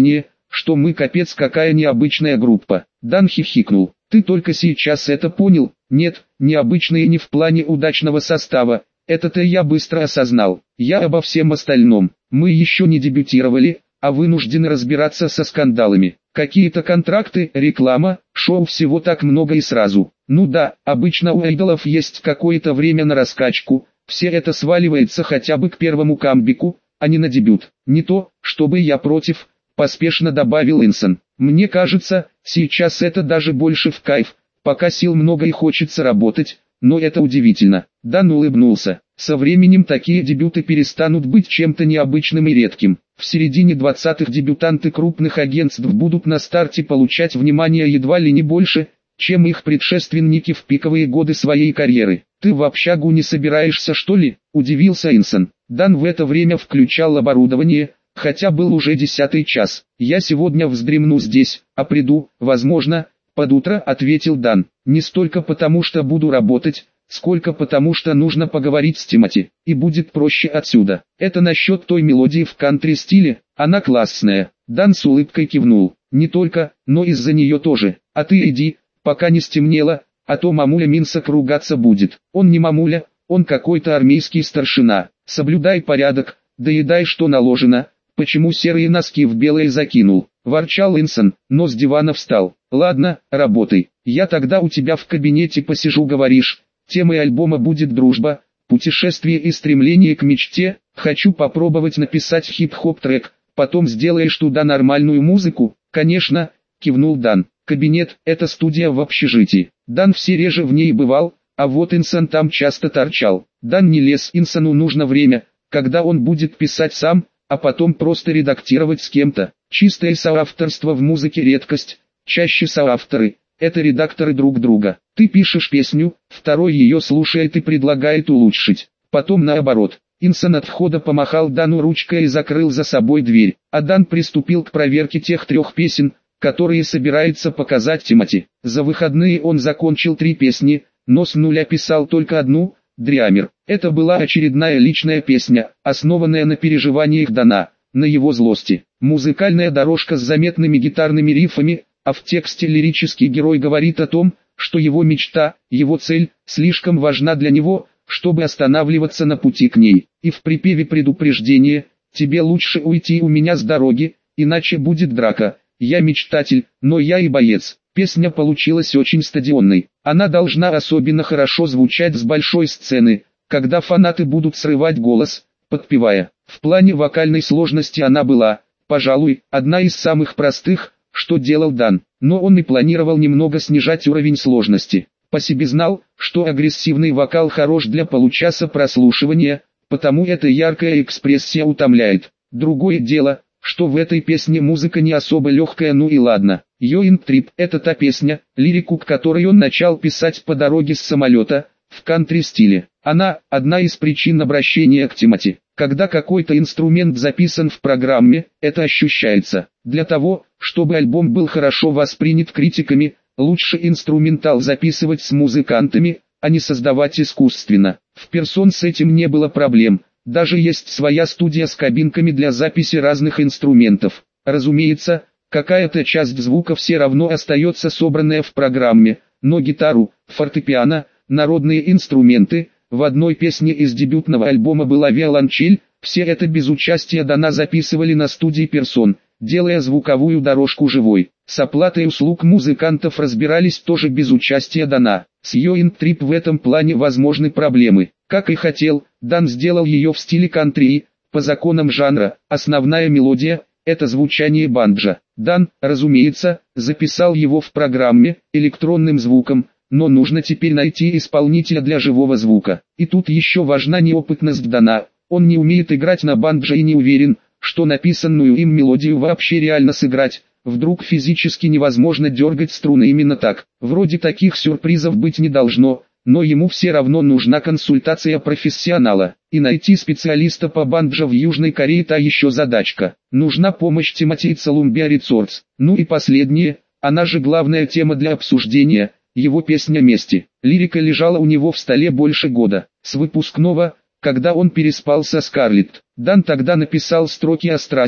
что мы капец какая необычная группа. Дан хихикнул. Ты только сейчас это понял? Нет, необычные не в плане удачного состава. Это-то я быстро осознал. Я обо всем остальном. Мы еще не дебютировали, а вынуждены разбираться со скандалами. Какие-то контракты, реклама, шоу, всего так много и сразу. Ну да, обычно у айдолов есть какое-то время на раскачку, все это сваливается хотя бы к первому камбэку, а не на дебют. Не то, чтобы я против, поспешно добавил Инсон. Мне кажется, сейчас это даже больше в кайф, пока сил много и хочется работать, но это удивительно. Дан улыбнулся. Со временем такие дебюты перестанут быть чем-то необычным и редким. В середине двадцатых дебютанты крупных агентств будут на старте получать внимание едва ли не больше, чем их предшественники в пиковые годы своей карьеры. «Ты в общагу не собираешься, что ли?» – удивился Инсон. Дан в это время включал оборудование, хотя был уже десятый час. «Я сегодня вздремну здесь, а приду, возможно, под утро», – ответил Дан. «Не столько потому, что буду работать, сколько потому, что нужно поговорить с Тимоти, и будет проще отсюда. Это насчет той мелодии в кантри-стиле, она классная». Дан с улыбкой кивнул. «Не только, но из-за нее тоже. А ты иди, пока не стемнело, а то мамуля Минсок ругаться будет». «Он не мамуля, он какой-то армейский старшина. Соблюдай порядок, доедай что наложено. Почему серые носки в белые закинул?» – ворчал Инсон, но с дивана встал. «Ладно, работай. Я тогда у тебя в кабинете посижу, говоришь. Темой альбома будет дружба, путешествие и стремление к мечте. Хочу попробовать написать хип-хоп трек. Потом сделаешь туда нормальную музыку?» «Конечно», – кивнул Дан. «Кабинет – это студия в общежитии. Дан все реже в ней бывал, а вот Инсон там часто торчал. Дан не лез, Инсону нужно время, когда он будет писать сам, а потом просто редактировать с кем-то. Чистое соавторство в музыке редкость, чаще соавторы – это редакторы друг друга. Ты пишешь песню, второй ее слушает и предлагает улучшить. Потом наоборот». Инсон от входа помахал Дану ручкой и закрыл за собой дверь, а Дан приступил к проверке тех трех песен, которые собирается показать Тимоти. За выходные он закончил три песни, но с нуля писал только одну – «Дриамер». Это была очередная личная песня, основанная на переживаниях Дана, на его злости. Музыкальная дорожка с заметными гитарными рифами, а в тексте лирический герой говорит о том, что его мечта, его цель, слишком важна для него, чтобы останавливаться на пути к ней. И в припеве предупреждение: «Тебе лучше уйти у меня с дороги, иначе будет драка. Я мечтатель, но я и боец». Песня получилась очень стадионной. Она должна особенно хорошо звучать с большой сцены, когда фанаты будут срывать голос, подпевая. В плане вокальной сложности она была, пожалуй, одна из самых простых, что делал Дан, но он и планировал немного снижать уровень сложности. По себе знал, что агрессивный вокал хорош для получаса прослушивания, потому эта яркая экспрессия утомляет. Другое дело, что в этой песне музыка не особо легкая, ну и ладно. «Йоинг Трип» – это та песня, лирику к которой он начал писать по дороге с самолета, в кантри-стиле. Она – одна из причин обращения к Тимоти. Когда какой-то инструмент записан в программе, это ощущается. Для того, чтобы альбом был хорошо воспринят критиками, лучше инструментал записывать с музыкантами, а не создавать искусственно. В Person с этим не было проблем. Даже есть своя студия с кабинками для записи разных инструментов. Разумеется, какая-то часть звука все равно остается собранная в программе, но гитару, фортепиано, народные инструменты, в одной песне из дебютного альбома была виолончель, все это без участия Дана записывали на студии Person, делая звуковую дорожку живой. С оплатой услуг музыкантов разбирались тоже без участия Дана. С Йоинг Трип в этом плане возможны проблемы. Как и хотел, Дан сделал ее в стиле кантри, по законам жанра. Основная мелодия – это звучание банджо. Дан, разумеется, записал его в программе, электронным звуком, но нужно теперь найти исполнителя для живого звука. И тут еще важна неопытность Дана. Он не умеет играть на банджо и не уверен, что написанную им мелодию вообще реально сыграть. Вдруг физически невозможно дергать струны именно так. Вроде таких сюрпризов быть не должно, но ему все равно нужна консультация профессионала. И найти специалиста по банджо в Южной Корее та еще задачка. Нужна помощь Тимоти и Columbia Records. Ну и последнее, она же главная тема для обсуждения, его песня «Мести». Лирика лежала у него в столе больше года. С выпускного, когда он переспал со Скарлетт. Дан тогда написал строки о страсти,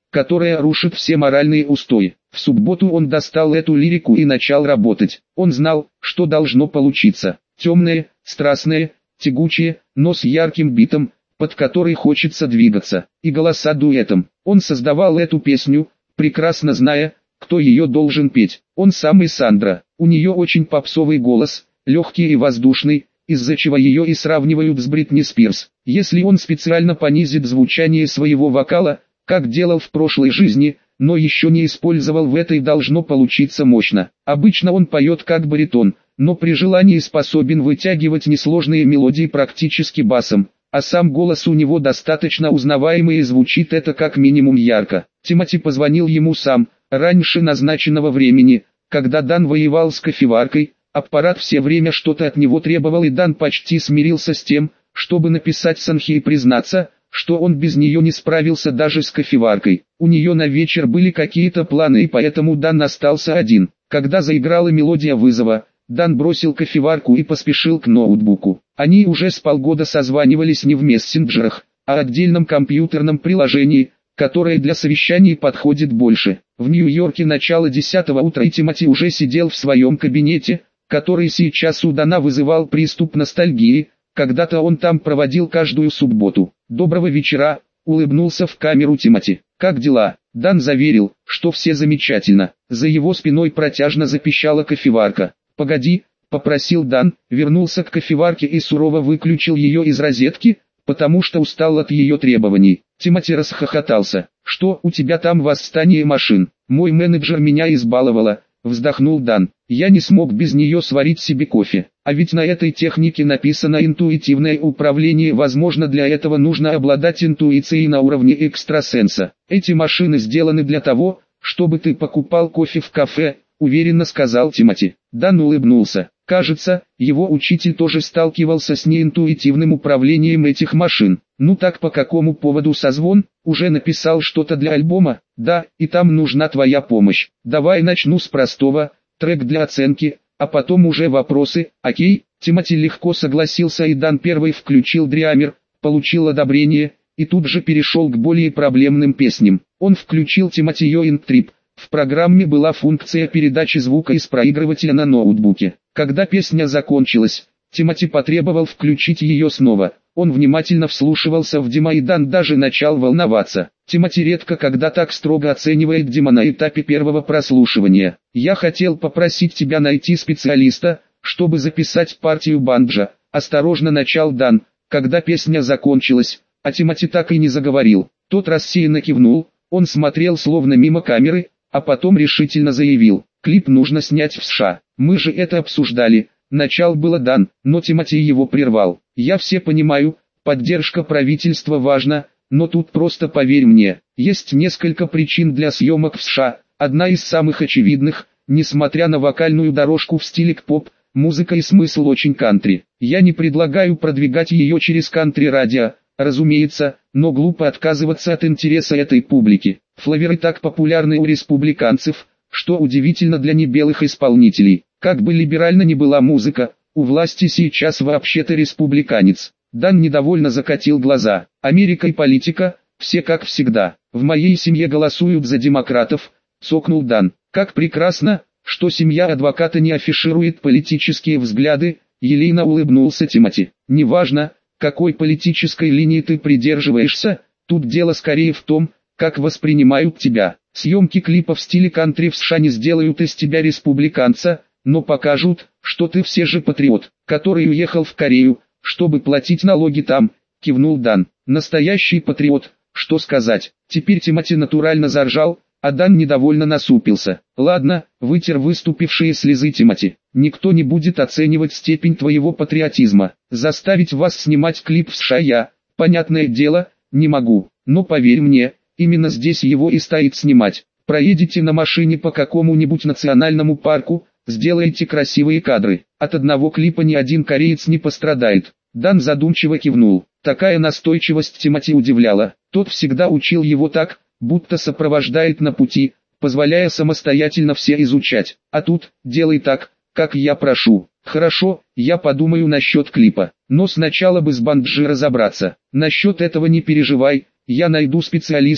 которая рушит все моральные устои. В субботу он достал эту лирику и начал работать. Он знал, что должно получиться. Темное, страстное, тягучее, но с ярким битом, под который хочется двигаться, и голоса дуэтом. Он создавал эту песню, прекрасно зная, кто ее должен петь. Он сам и Сандра. У нее очень попсовый голос, легкий и воздушный, из-за чего ее и сравнивают с Бритни Спирс. Если он специально понизит звучание своего вокала, как делал в прошлой жизни, но еще не использовал в этой, должно получиться мощно. Обычно он поет как баритон, но при желании способен вытягивать несложные мелодии практически басом, а сам голос у него достаточно узнаваемый и звучит это как минимум ярко. Тимоти позвонил ему сам, раньше назначенного времени, когда Дан воевал с кофеваркой. Аппарат все время что-то от него требовал, и Дан почти смирился с тем, чтобы написать Санхи и признаться, что он без нее не справился даже с кофеваркой. У нее на вечер были какие-то планы, и поэтому Дан остался один. Когда заиграла мелодия вызова, Дан бросил кофеварку и поспешил к ноутбуку. Они уже с полгода созванивались не в мессенджерах, а отдельном компьютерном приложении, которое для совещаний подходит больше. В Нью-Йорке начало десятого утра, и Тимоти уже сидел в своем кабинете, который сейчас у Дана вызывал приступ ностальгии. Когда-то он там проводил каждую субботу. «Доброго вечера», — улыбнулся в камеру Тимоти. «Как дела?» Дан заверил, что все замечательно. За его спиной протяжно запищала кофеварка. «Погоди», — попросил Дан, вернулся к кофеварке и сурово выключил ее из розетки, потому что устал от ее требований. Тимоти расхохотался. «Что у тебя там восстание машин? Мой менеджер меня избаловала», — вздохнул Дан. «Я не смог без нее сварить себе кофе. А ведь на этой технике написано интуитивное управление. Возможно, для этого нужно обладать интуицией на уровне экстрасенса. Эти машины сделаны для того, чтобы ты покупал кофе в кафе», — уверенно сказал Тимоти. Дан улыбнулся. Кажется, его учитель тоже сталкивался с неинтуитивным управлением этих машин. «Ну так по какому поводу созвон? Уже написал что-то для альбома?» «Да, и там нужна твоя помощь. Давай начну с простого, трек для оценки, а потом уже вопросы, окей?» Тимоти легко согласился, и Дан первый включил Дриамер, получил одобрение, и тут же перешел к более проблемным песням. Он включил Тимоти Young Trip. В программе была функция передачи звука из проигрывателя на ноутбуке. Когда песня закончилась, Тимоти потребовал включить ее снова. Он внимательно вслушивался в Дима, и Дан даже начал волноваться. Тимоти редко когда так строго оценивает Дима на этапе первого прослушивания. «Я хотел попросить тебя найти специалиста, чтобы записать партию банджо», — осторожно начал Дан, когда песня закончилась, а Тимоти так и не заговорил. Тот рассеянно кивнул, он смотрел словно мимо камеры, а потом решительно заявил: «Клип нужно снять в США. Мы же это обсуждали». Начал было Дан, но Тимоти его прервал. «Я все понимаю, поддержка правительства важна, но тут просто поверь мне, есть несколько причин для съемок в США. Одна из самых очевидных, несмотря на вокальную дорожку в стиле к-поп, музыка и смысл очень кантри. Я не предлагаю продвигать ее через кантри-радио, разумеется, но глупо отказываться от интереса этой публики. Флаверы так популярны у республиканцев, что удивительно для небелых исполнителей. Как бы либерально ни была музыка, у власти сейчас вообще-то республиканец». Дан недовольно закатил глаза. «Америка и политика, все как всегда. В моей семье голосуют за демократов», — цокнул Дан. «Как прекрасно, что семья адвоката не афиширует политические взгляды», — елейно улыбнулся Тимоти. «Неважно, какой политической линии ты придерживаешься, тут дело скорее в том, как воспринимают тебя. Съемки клипа в стиле кантри в США не сделают из тебя республиканца, но покажут, что ты все же патриот, который уехал в Корею, чтобы платить налоги там», — кивнул Дан. «Настоящий патриот, что сказать». Теперь Тимоти натурально заржал, а Дан недовольно насупился. «Ладно», — вытер выступившие слезы Тимоти. «Никто не будет оценивать степень твоего патриотизма. Заставить вас снимать клип в США я, понятное дело, не могу. Но поверь мне, именно здесь его и стоит снимать. Проедете на машине по какому-нибудь национальному парку, сделайте красивые кадры. От одного клипа ни один кореец не пострадает». Дан задумчиво кивнул. Такая настойчивость Тимоти удивляла. Тот всегда учил его так, будто сопровождает на пути, позволяя самостоятельно все изучать. А тут, делай так, как я прошу. «Хорошо, я подумаю насчет клипа. Но сначала бы с банджи разобраться». «Насчет этого не переживай, я найду специалиста»,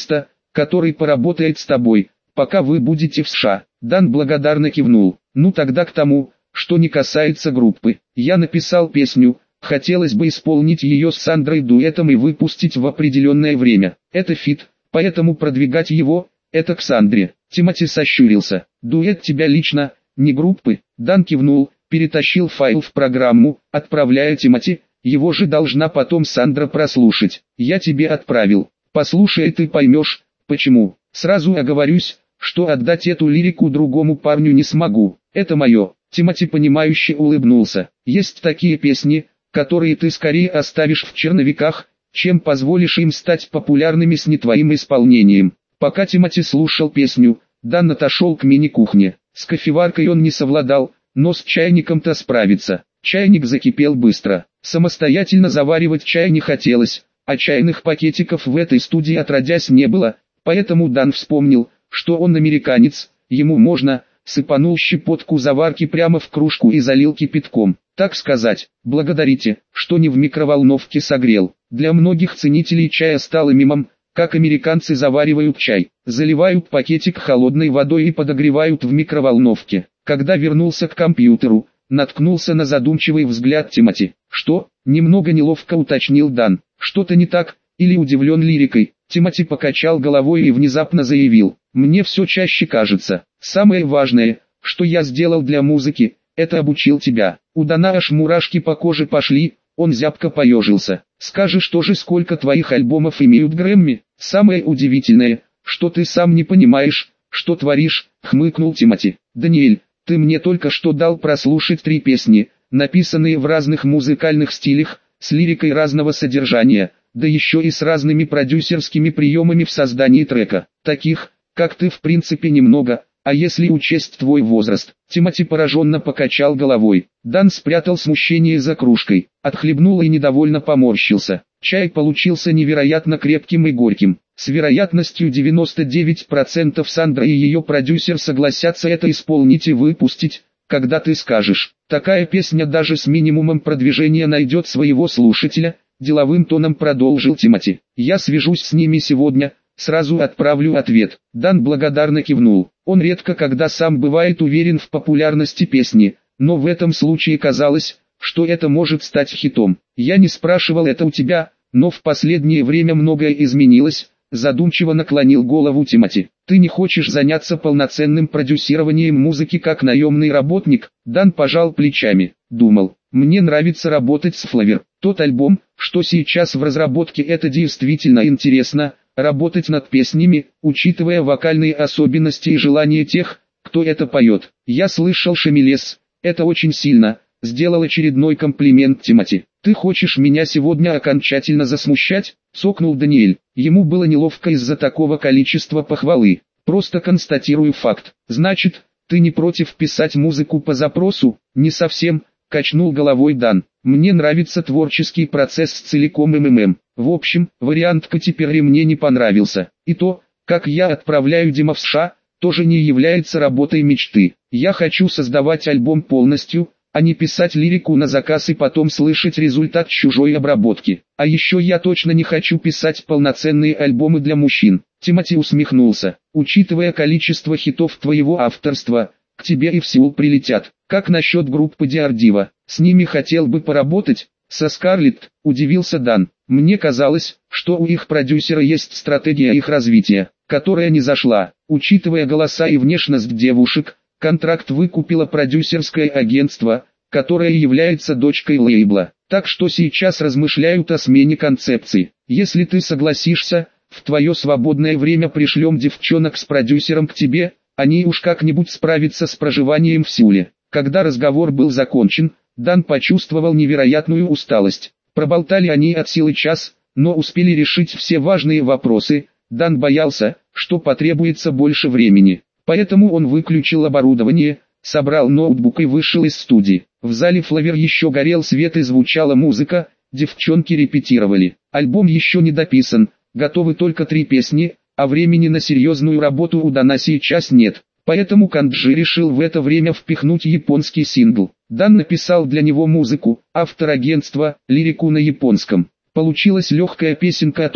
который поработает с тобой, пока вы будете в США. Дан благодарно кивнул. Ну тогда к тому, что не касается группы. Я написал песню, хотелось бы исполнить ее с Сандрой дуэтом и выпустить в определенное время. Это фит, поэтому продвигать его, это к Сандре. Тимати сощурился. Дуэт тебя лично, не группы. Дан кивнул, перетащил файл в программу, отправляя Тимати. Его же должна потом Сандра прослушать. Я тебе отправил. Послушай и ты поймешь, почему. Сразу оговорюсь, что отдать эту лирику другому парню не смогу. Это мое. Тимати понимающе улыбнулся. Есть такие песни, которые ты скорее оставишь в черновиках, чем позволишь им стать популярными с не твоим исполнением. Пока Тимати слушал песню, Дан отошел к мини-кухне. С кофеваркой он не совладал, но с чайником-то справится. Чайник закипел быстро. Самостоятельно заваривать чай не хотелось, а чайных пакетиков в этой студии отродясь не было, поэтому Дан вспомнил, что он американец, ему можно, сыпанул щепотку заварки прямо в кружку и залил кипятком. Так сказать, благодарите, что не в микроволновке согрел. Для многих ценителей чая стало мемом, как американцы заваривают чай, заливают пакетик холодной водой и подогревают в микроволновке. Когда вернулся к компьютеру, наткнулся на задумчивый взгляд Тимати. «Что?» – немного неловко уточнил Дан. «Что-то не так, или удивлен лирикой?» Тимати покачал головой и внезапно заявил. «Мне все чаще кажется, самое важное, что я сделал для музыки, это обучил тебя». У Дана аж мурашки по коже пошли, он зябко поежился. «Скажешь тоже, сколько твоих альбомов имеют Грэмми?» «Самое удивительное, что ты сам не понимаешь, что творишь», — хмыкнул Тимати. «Даниэль, ты мне только что дал прослушать три песни, написанные в разных музыкальных стилях, с лирикой разного содержания, да еще и с разными продюсерскими приемами в создании трека. Таких, как ты, в принципе немного, а если учесть твой возраст?» Тимати пораженно покачал головой. Дан спрятал смущение за кружкой, отхлебнул и недовольно поморщился. Чай получился невероятно крепким и горьким. С вероятностью девяносто девять процентов Сандра и ее продюсер согласятся это исполнить и выпустить, когда ты скажешь. Такая песня даже с минимумом продвижения найдет своего слушателя, деловым тоном продолжил Тимати. Я свяжусь с ними сегодня, сразу отправлю ответ. Дан благодарно кивнул. Он редко когда сам бывает уверен в популярности песни, но в этом случае казалось, что это может стать хитом. Я не спрашивал это у тебя, но в последнее время многое изменилось. Задумчиво наклонил голову Тимати. Ты не хочешь заняться полноценным продюсированием музыки как наемный работник? Дан пожал плечами. Думал, мне нравится работать с Флавер. Тот альбом, что сейчас в разработке, это действительно интересно. Работать над песнями, учитывая вокальные особенности и желания тех, кто это поет. Я слышал Шамилес, это очень сильно. Сделал очередной комплимент Тимати. «Ты хочешь меня сегодня окончательно засмущать?» — цокнул Даниэль. Ему было неловко из-за такого количества похвалы. «Просто констатирую факт. Значит, ты не против писать музыку по запросу?» «Не совсем», — качнул головой Дан. «Мне нравится творческий процесс целиком МММ. В общем, вариант Кэти Перри мне не понравился. И то, как я отправляю Дима в США, тоже не является работой мечты. Я хочу создавать альбом полностью, а не писать лирику на заказ и потом слышать результат чужой обработки. А еще я точно не хочу писать полноценные альбомы для мужчин». Тимати усмехнулся. «Учитывая количество хитов твоего авторства, к тебе и в Сеул прилетят. Как насчет группы Диардива? С ними хотел бы поработать?» «Со Скарлетт», — удивился Дан. «Мне казалось, что у их продюсера есть стратегия их развития, которая не зашла. Учитывая голоса и внешность девушек, контракт выкупило продюсерское агентство, которое является дочкой лейбла. Так что сейчас размышляют о смене концепции. Если ты согласишься, в твое свободное время пришлем девчонок с продюсером к тебе, они уж как-нибудь справятся с проживанием в Сеуле». Когда разговор был закончен, Дан почувствовал невероятную усталость. Проболтали они от силы час, но успели решить все важные вопросы. Дан боялся, что потребуется больше времени. Поэтому он выключил оборудование, собрал ноутбук и вышел из студии. В зале Флавер еще горел свет и звучала музыка, девчонки репетировали. Альбом еще не дописан, готовы только три песни, а времени на серьезную работу у Дана сейчас нет. Поэтому Канджи решил в это время впихнуть японский сингл. Дан написал для него музыку, автор агентства, лирику на японском. Получилась легкая песенка о том,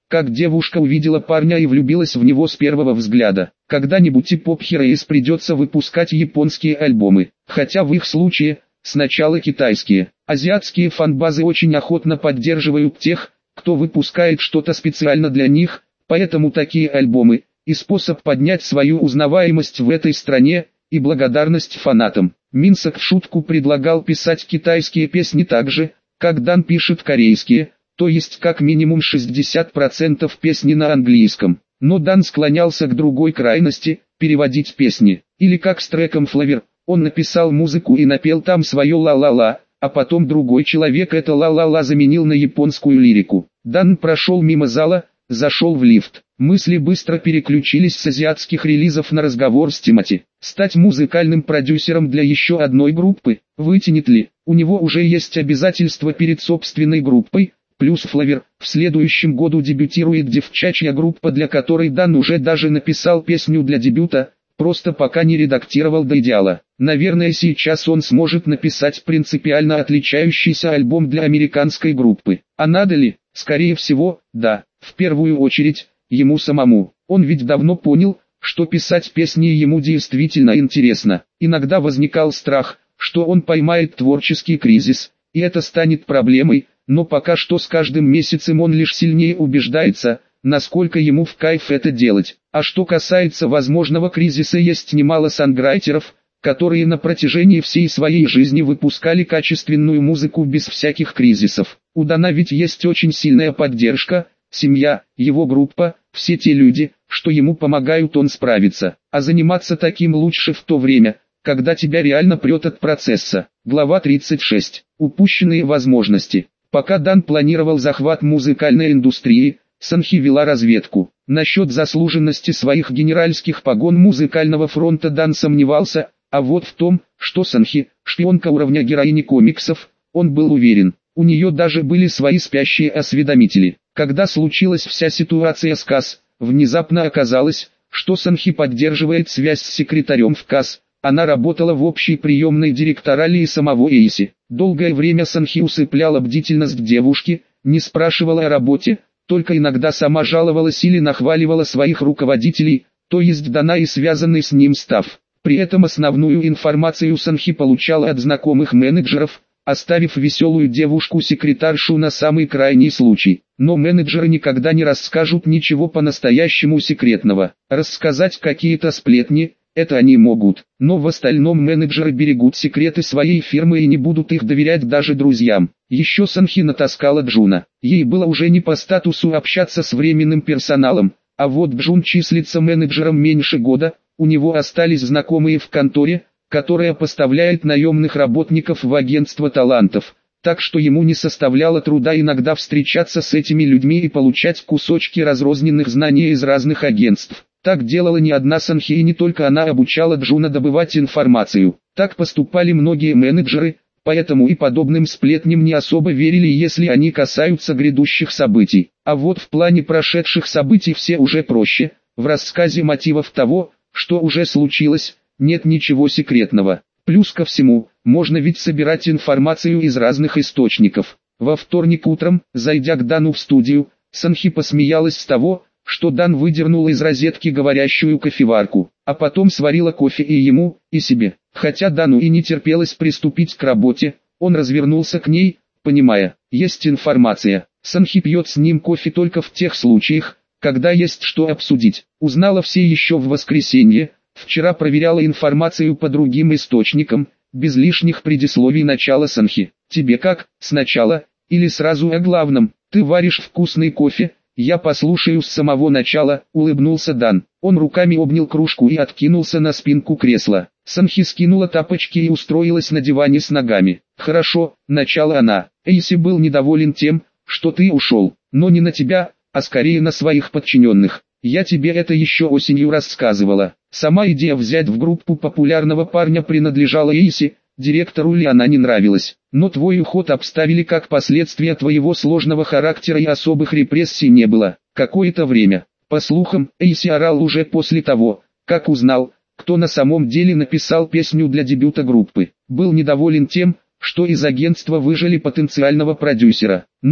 как девушка увидела парня и влюбилась в него с первого взгляда. Когда-нибудь и Pop Heroes придется выпускать японские альбомы, хотя в их случае сначала китайские. Азиатские фанбазы очень охотно поддерживают тех, кто выпускает что-то специально для них, поэтому такие альбомы и способ поднять свою узнаваемость в этой стране и благодарность фанатам. Минсок в шутку предлагал писать китайские песни так же, как Дан пишет корейские, то есть как минимум шестьдесят процентов песни на английском. Но Дан склонялся к другой крайности, переводить песни. Или как с треком Flavor, он написал музыку и напел там свое ла-ла-ла, а потом другой человек это ла-ла-ла заменил на японскую лирику. Дан прошел мимо зала, зашел в лифт. Мысли быстро переключились с азиатских релизов на разговор с Тимати. Стать музыкальным продюсером для еще одной группы, вытянет ли? У него уже есть обязательства перед собственной группой, плюс Flavor. В следующем году дебютирует девчачья группа, для которой Дан уже даже написал песню для дебюта, просто пока не редактировал до идеала. Наверное, сейчас он сможет написать принципиально отличающийся альбом для американской группы. А надо ли? Скорее всего, да. В первую очередь, ему самому. Он ведь давно понял, что писать песни ему действительно интересно. Иногда возникал страх, что он поймает творческий кризис, и это станет проблемой, но пока что с каждым месяцем он лишь сильнее убеждается, насколько ему в кайф это делать. А что касается возможного кризиса, есть немало санграйтеров, которые на протяжении всей своей жизни выпускали качественную музыку без всяких кризисов. У Дана ведь есть очень сильная поддержка, семья, его группа, все те люди, что ему помогают, он справится. А заниматься таким лучше в то время, когда тебя реально прет от процесса. Глава тридцать шесть. Упущенные возможности. Пока Дан планировал захват музыкальной индустрии, Санхи вела разведку. Насчет заслуженности своих генеральских погон музыкального фронта Дан сомневался, а вот в том, что Санхи – шпионка уровня героини комиксов, он был уверен. У нее даже были свои спящие осведомители. Когда случилась вся ситуация с КАС, внезапно оказалось, что Санхи поддерживает связь с секретарем в КАС. Она работала в общей приемной директоралии самого Эйси. Долгое время Санхи усыпляла бдительность девушки, не спрашивала о работе, только иногда сама жаловалась или нахваливала своих руководителей, то есть Дана и связанный с ним став. При этом основную информацию Санхи получала от знакомых менеджеров, оставив веселую девушку-секретаршу на самый крайний случай. Но менеджеры никогда не расскажут ничего по-настоящему секретного. Рассказать какие-то сплетни – это они могут, но в остальном менеджеры берегут секреты своей фирмы и не будут их доверять даже друзьям. Еще Санхи натаскала Джуна. Ей было уже не по статусу общаться с временным персоналом, а вот Джун числится менеджером меньше года, у него остались знакомые в конторе, которая поставляет наемных работников в агентство талантов, так что ему не составляло труда иногда встречаться с этими людьми и получать кусочки разрозненных знаний из разных агентств. Так делала не одна Санхи, и не только она обучала Джуна добывать информацию. Так поступали многие менеджеры, поэтому и подобным сплетням не особо верили, если они касаются грядущих событий. А вот в плане прошедших событий все уже проще. В рассказе мотивов того, что уже случилось, нет ничего секретного. Плюс ко всему, можно ведь собирать информацию из разных источников. Во вторник утром, зайдя к Дану в студию, Санхи посмеялась с того, что Дан выдернул из розетки говорящую кофеварку, а потом сварила кофе и ему, и себе. Хотя Дану и не терпелось приступить к работе, он развернулся к ней, понимая, есть информация. Санхи пьет с ним кофе только в тех случаях, когда есть что обсудить. Узнала все еще в воскресенье, вчера проверяла информацию по другим источникам, без лишних предисловий начала Санхи. Тебе как, сначала, или сразу о главном? Ты варишь вкусный кофе? Я послушаю с самого начала, улыбнулся Дан. Он руками обнял кружку и откинулся на спинку кресла. Санхи скинула тапочки и устроилась на диване с ногами. Хорошо, начала она. Эйси был недоволен тем, что ты ушел, но не на тебя, а скорее на своих подчиненных. Я тебе это еще осенью рассказывала. Сама идея взять в группу популярного парня принадлежала Эйси, директору ли она не нравилась. Но твой уход обставили как последствие твоего сложного характера, и особых репрессий не было. Какое-то время, по слухам, Эйси орал уже после того, как узнал, кто на самом деле написал песню для дебюта группы. Был недоволен тем, что из агентства выжили потенциального продюсера. Но,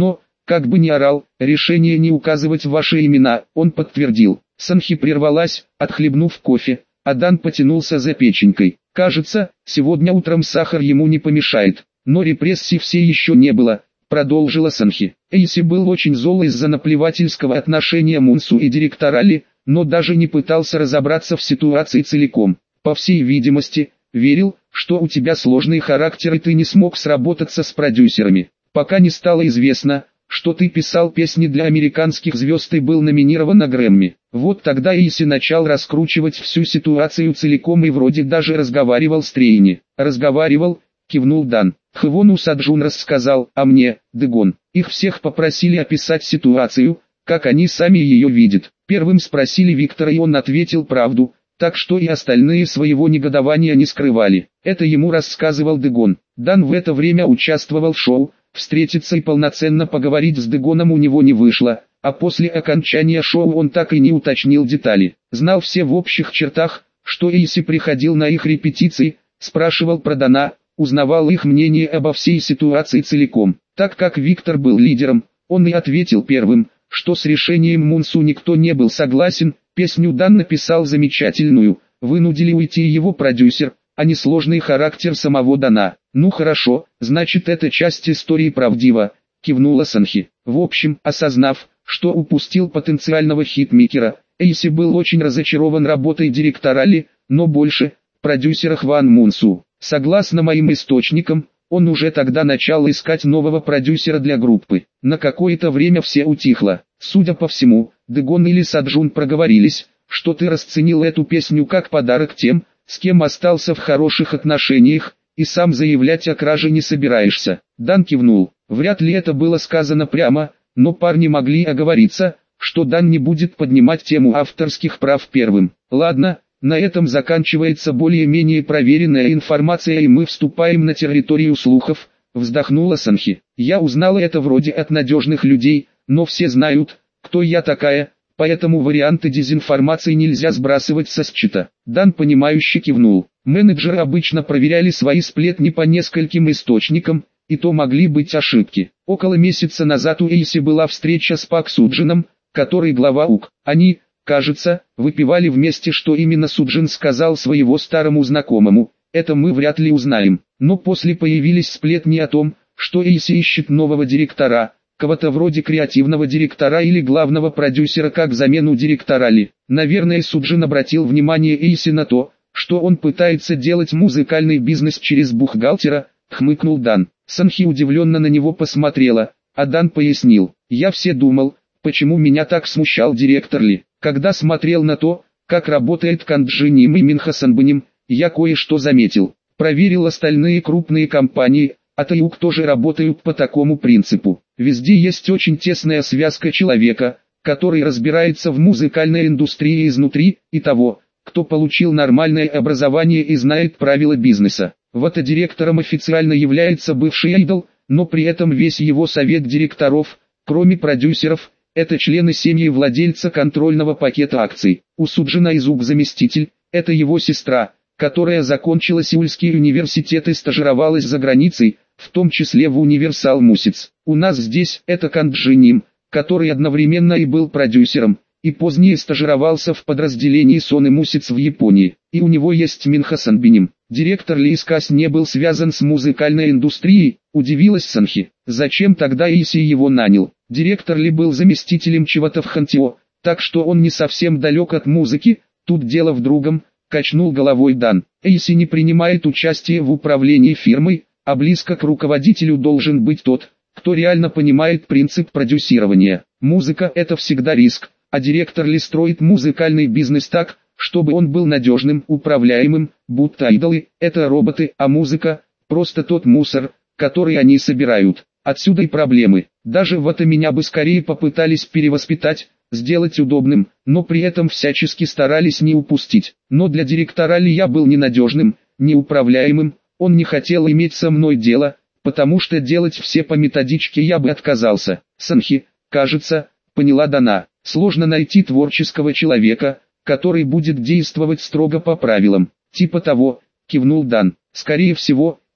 как бы ни орал, решение не указывать ваши имена, он подтвердил. Санхи прервалась, отхлебнув кофе, а Дан потянулся за печенькой. Кажется, сегодня утром сахар ему не помешает, но репрессий все еще не было, продолжила Санхи. Эйси был очень зол из-за наплевательского отношения Мунсу и директорали, но даже не пытался разобраться в ситуации целиком. По всей видимости, верил, что у тебя сложный характер и ты не смог сработаться с продюсерами. Пока не стало известно, что ты писал песни для американских звезд и был номинирован на Грэмми. Вот тогда Эйси начал раскручивать всю ситуацию целиком и вроде даже разговаривал с Трейни. Разговаривал, кивнул Дан. Хвону Саджун рассказал, а мне, Дэгон. Их всех попросили описать ситуацию, как они сами ее видят. Первым спросили Виктора и он ответил правду, так что и остальные своего негодования не скрывали. Это ему рассказывал Дэгон. Дан в это время участвовал в шоу, встретиться и полноценно поговорить с Дэгоном у него не вышло, а после окончания шоу он так и не уточнил детали. Знал все в общих чертах, что Эйси приходил на их репетиции, спрашивал про Дана, узнавал их мнение обо всей ситуации целиком. Так как Виктор был лидером, он и ответил первым, что с решением Мунсу никто не был согласен. Песню Дан написал замечательную, вынудили уйти его продюсер, а не сложный характер самого Дана. Ну хорошо, значит эта часть истории правдива, кивнула Санхи. В общем, осознав, что упустил потенциального хитмейкера, Эйси был очень разочарован работой директорали, но больше, продюсера Хван Мунсу. Согласно моим источникам, он уже тогда начал искать нового продюсера для группы. На какое-то время все утихло. Судя по всему, Дэгон или Саджун проговорились, что ты расценил эту песню как подарок тем, с кем остался в хороших отношениях, и сам заявлять о краже не собираешься. Дан кивнул. Вряд ли это было сказано прямо, но парни могли оговориться, что Дан не будет поднимать тему авторских прав первым. Ладно, на этом заканчивается более-менее проверенная информация и мы вступаем на территорию слухов, вздохнула Санхи. Я узнала это вроде от надежных людей, но все знают, кто я такая, поэтому варианты дезинформации нельзя сбрасывать со счета. Дан понимающе кивнул. Менеджеры обычно проверяли свои сплетни по нескольким источникам, и то могли быть ошибки. Около месяца назад у Эйси была встреча с Пак Суджином, который глава УК. Они, кажется, выпивали вместе, что именно Суджин сказал своего старому знакомому. Это мы вряд ли узнаем. Но после появились сплетни о том, что Эйси ищет нового директора, кого-то вроде креативного директора или главного продюсера как замену директорали. Наверное, Суджин обратил внимание Эйси на то, что он пытается делать музыкальный бизнес через бухгалтера, хмыкнул Дан. Санхи удивленно на него посмотрела, а Дан пояснил. Я все думал, почему меня так смущал директор Ли. Когда смотрел на то, как работает Канджиним и Минхасанбаним, я кое-что заметил. Проверил остальные крупные компании, а Таюк тоже работают по такому принципу. Везде есть очень тесная связка человека, который разбирается в музыкальной индустрии изнутри, и того, кто получил нормальное образование и знает правила бизнеса. Вот и директором официально является бывший айдол, но при этом весь его совет директоров, кроме продюсеров, это члены семьи владельца контрольного пакета акций. У Суджина Изук заместитель, это его сестра, которая закончила Сеульский университет и стажировалась за границей, в том числе в Универсал Мусиц. У нас здесь это Канджиним, который одновременно и был продюсером, и позднее стажировался в подразделении Соны Мусиц в Японии. И у него есть Минхасанбаним. Директор Ли Искас не был связан с музыкальной индустрией, удивилась Санхи. Зачем тогда Эйси его нанял? Директор Ли был заместителем чего-то в Хантио, так что он не совсем далек от музыки, тут дело в другом, качнул головой Дан. Эйси не принимает участие в управлении фирмой, а близко к руководителю должен быть тот, кто реально понимает принцип продюсирования. Музыка – это всегда риск, а директор Ли строит музыкальный бизнес так, чтобы он был надежным, управляемым, будто айдолы – это роботы, а музыка – просто тот мусор, который они собирают. Отсюда и проблемы. Даже в это меня бы скорее попытались перевоспитать, сделать удобным, но при этом всячески старались не упустить. Но для директора Ли я был ненадежным, неуправляемым, он не хотел иметь со мной дело, потому что делать все по методичке я бы отказался. Санхи, кажется, поняла Дана, сложно найти творческого человека, который будет действовать строго по правилам. Типа того, кивнул Дан. Скорее всего,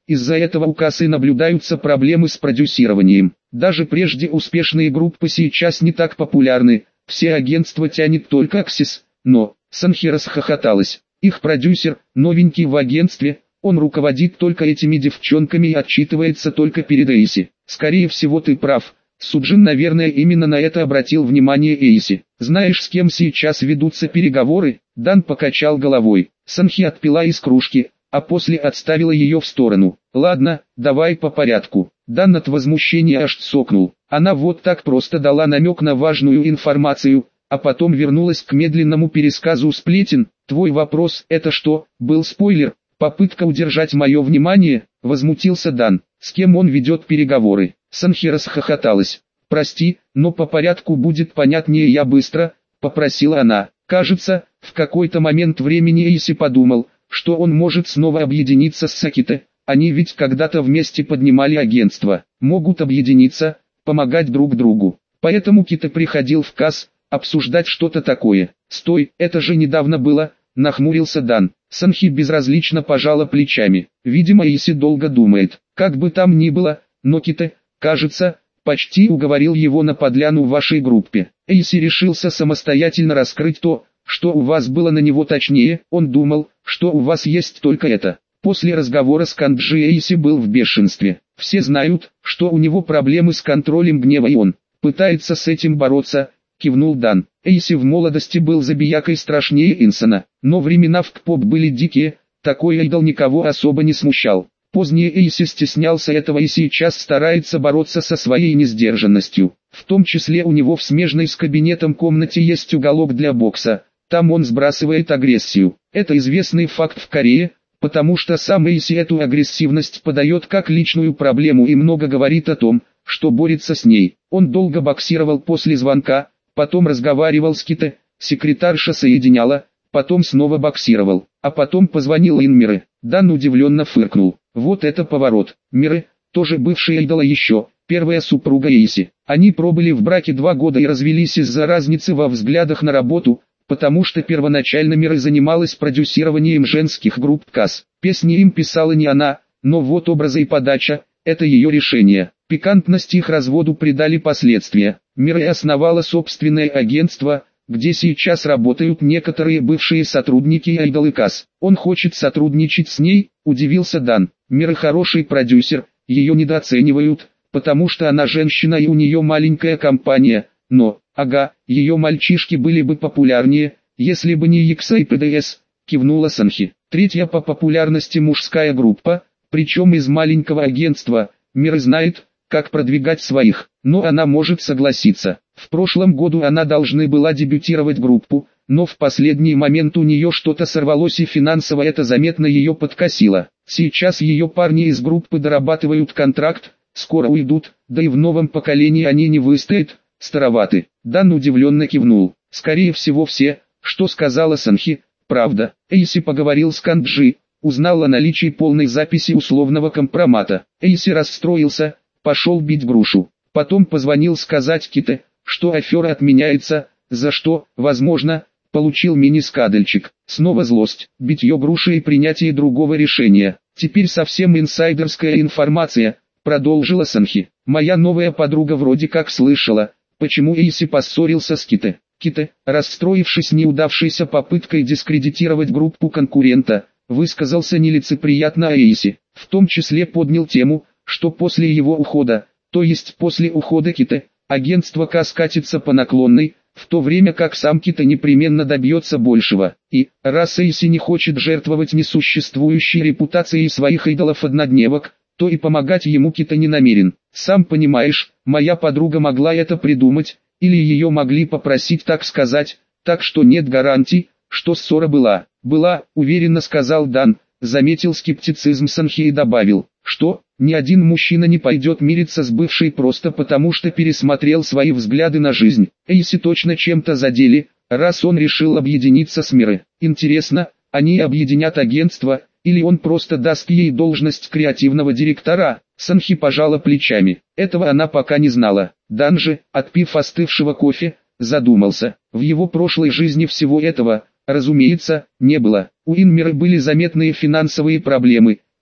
Из-за этого у кассы наблюдаются проблемы с продюсированием. Даже прежде успешные группы сейчас не так популярны, все агентства тянет только Аксис, но, Санхи расхохоталась. Их продюсер, новенький в агентстве, он руководит только этими девчонками и отчитывается только перед Эйси. Скорее всего ты прав. Суджин, наверное, именно на это обратил внимание Эйси. Знаешь, с кем сейчас ведутся переговоры? Дан покачал головой. Санхи отпила из кружки, а после отставила ее в сторону. Ладно, давай по порядку. Дан от возмущения аж цокнул. Она вот так просто дала намек на важную информацию, а потом вернулась к медленному пересказу сплетен. Твой вопрос — это что, был спойлер? Попытка удержать мое внимание? Возмутился Дан. С кем он ведет переговоры? Санхи расхохоталась. Прости, но по порядку будет понятнее, я быстро, попросила она. Кажется, в какой-то момент времени Эйси подумал, что он может снова объединиться с Саките. Они ведь когда-то вместе поднимали агентство. Могут объединиться, помогать друг другу. Поэтому Кита приходил в КАС, обсуждать что-то такое. Стой, это же недавно было, нахмурился Дан. Санхи безразлично пожала плечами. Видимо, Эйси долго думает. Как бы там ни было, но Кита, кажется, почти уговорил его на подляну в вашей группе. Эйси решился самостоятельно раскрыть то, что у вас было на него, точнее, он думал, что у вас есть только это. После разговора с Канджи Эйси был в бешенстве. Все знают, что у него проблемы с контролем гнева и он пытается с этим бороться, кивнул Дан. Эйси в молодости был забиякой страшнее Инсона, но времена в К-поп были дикие, такой айдол никого особо не смущал. Позднее Эйси стеснялся этого и сейчас старается бороться со своей несдержанностью. В том числе у него в смежной с кабинетом комнате есть уголок для бокса. Там он сбрасывает агрессию. Это известный факт в Корее, потому что сам Эйси эту агрессивность подает как личную проблему и много говорит о том, что борется с ней. Он долго боксировал после звонка, потом разговаривал с Кита, секретарша соединяла, потом снова боксировал, а потом позвонил Инмире. Дан удивленно фыркнул. Вот это поворот. Мире, тоже бывшая идола еще, первая супруга Эйси. Они пробыли в браке два года и развелись из-за разницы во взглядах на работу, потому что первоначально Мире занималась продюсированием женских групп КАС. Песни им писала не она, но вот образы и подача – это ее решение. Пикантность их разводу придали последствия. Мире основала собственное агентство, где сейчас работают некоторые бывшие сотрудники и айдолы КАС. Он хочет сотрудничать с ней, удивился Дан. Мире хороший продюсер, ее недооценивают, потому что она женщина и у нее маленькая компания, но... Ага, ее мальчишки были бы популярнее, если бы не Икса и ПДС, кивнула Санхи. Третья по популярности мужская группа, причем из маленького агентства. Мир знает, как продвигать своих, но она может согласиться. В прошлом году она должна была дебютировать группу, но в последний момент у нее что-то сорвалось и финансово это заметно ее подкосило. Сейчас ее парни из группы дорабатывают контракт, скоро уйдут, да и в новом поколении они не выстоят. Староваты. Дан удивленно кивнул. Скорее всего все, что сказала Санхи, правда. Эйси поговорил с Канджи, узнал о наличии полной записи условного компромата. Эйси расстроился, пошел бить грушу. Потом позвонил сказать Ките, что афера отменяется, за что, возможно, получил мини-скадальчик. Снова злость, битье груши и принятие другого решения. Теперь совсем инсайдерская информация, продолжила Санхи. Моя новая подруга вроде как слышала, почему Эйси поссорился с Ките. Ките, расстроившись неудавшейся попыткой дискредитировать группу конкурента, высказался нелицеприятно о Эйси. В том числе поднял тему, что после его ухода, то есть после ухода Ките, агентство КАС катится по наклонной, в то время как сам Ките непременно добьется большего. И, раз Эйси не хочет жертвовать несуществующей репутацией своих идолов-однодневок, то и помогать ему Кита не намерен. Сам понимаешь, моя подруга могла это придумать, или ее могли попросить так сказать, так что нет гарантий, что ссора была. Была, уверенно сказал Дан, заметил скептицизм Санхи и добавил, что ни один мужчина не пойдет мириться с бывшей просто потому, что пересмотрел свои взгляды на жизнь. Эйси точно чем-то задели, раз он решил объединиться с Мире. Интересно, они объединят агентство, или он просто даст ей должность креативного директора? Санхи пожала плечами. Этого она пока не знала. Дан же, отпив остывшего кофе, задумался. В его прошлой жизни всего этого, разумеется, не было. У Инмира были заметные финансовые проблемы,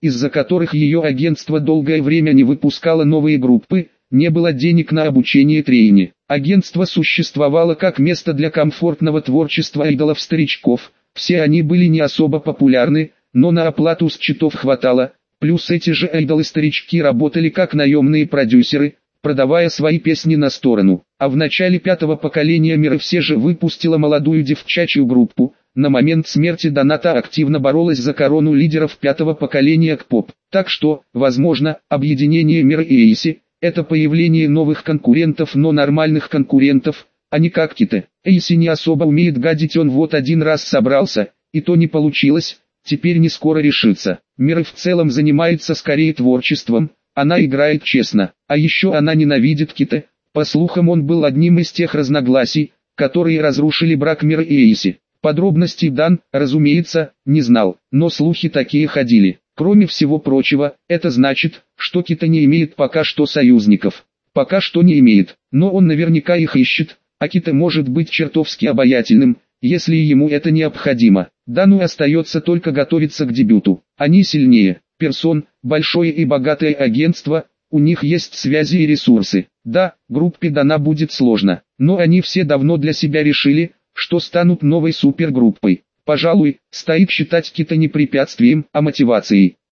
из-за которых ее агентство долгое время не выпускало новые группы, не было денег на обучение трейни. Агентство существовало как место для комфортного творчества айдолов-старичков, все они были не особо популярны, но на оплату счетов хватало, плюс эти же айдолы-старички работали как наемные продюсеры, продавая свои песни на сторону. А в начале пятого поколения Мира все же выпустила молодую девчачью группу. На момент смерти Доната активно боролась за корону лидеров пятого поколения К-поп. Так что, возможно, объединение Мира и Эйси – это появление новых конкурентов, но нормальных конкурентов, а не как Кита. Эйси не особо умеет гадить, он вот один раз собрался, и то не получилось, теперь не скоро решится. Мира в целом занимается скорее творчеством, она играет честно, а еще она ненавидит Кита. По слухам, он был одним из тех разногласий, которые разрушили брак Мира и Эйси. Подробностей Дан, разумеется, не знал, но слухи такие ходили. Кроме всего прочего, это значит, что Кита не имеет пока что союзников. Пока что не имеет, но он наверняка их ищет, а Кита может быть чертовски обаятельным, если ему это необходимо. Дану остается только готовиться к дебюту. Они сильнее. Персон, большое и богатое агентство, у них есть связи и ресурсы. Да, группе Дана будет сложно, но они все давно для себя решили, что станут новой супергруппой. Пожалуй, стоит считать Кита не препятствием, а мотивацией.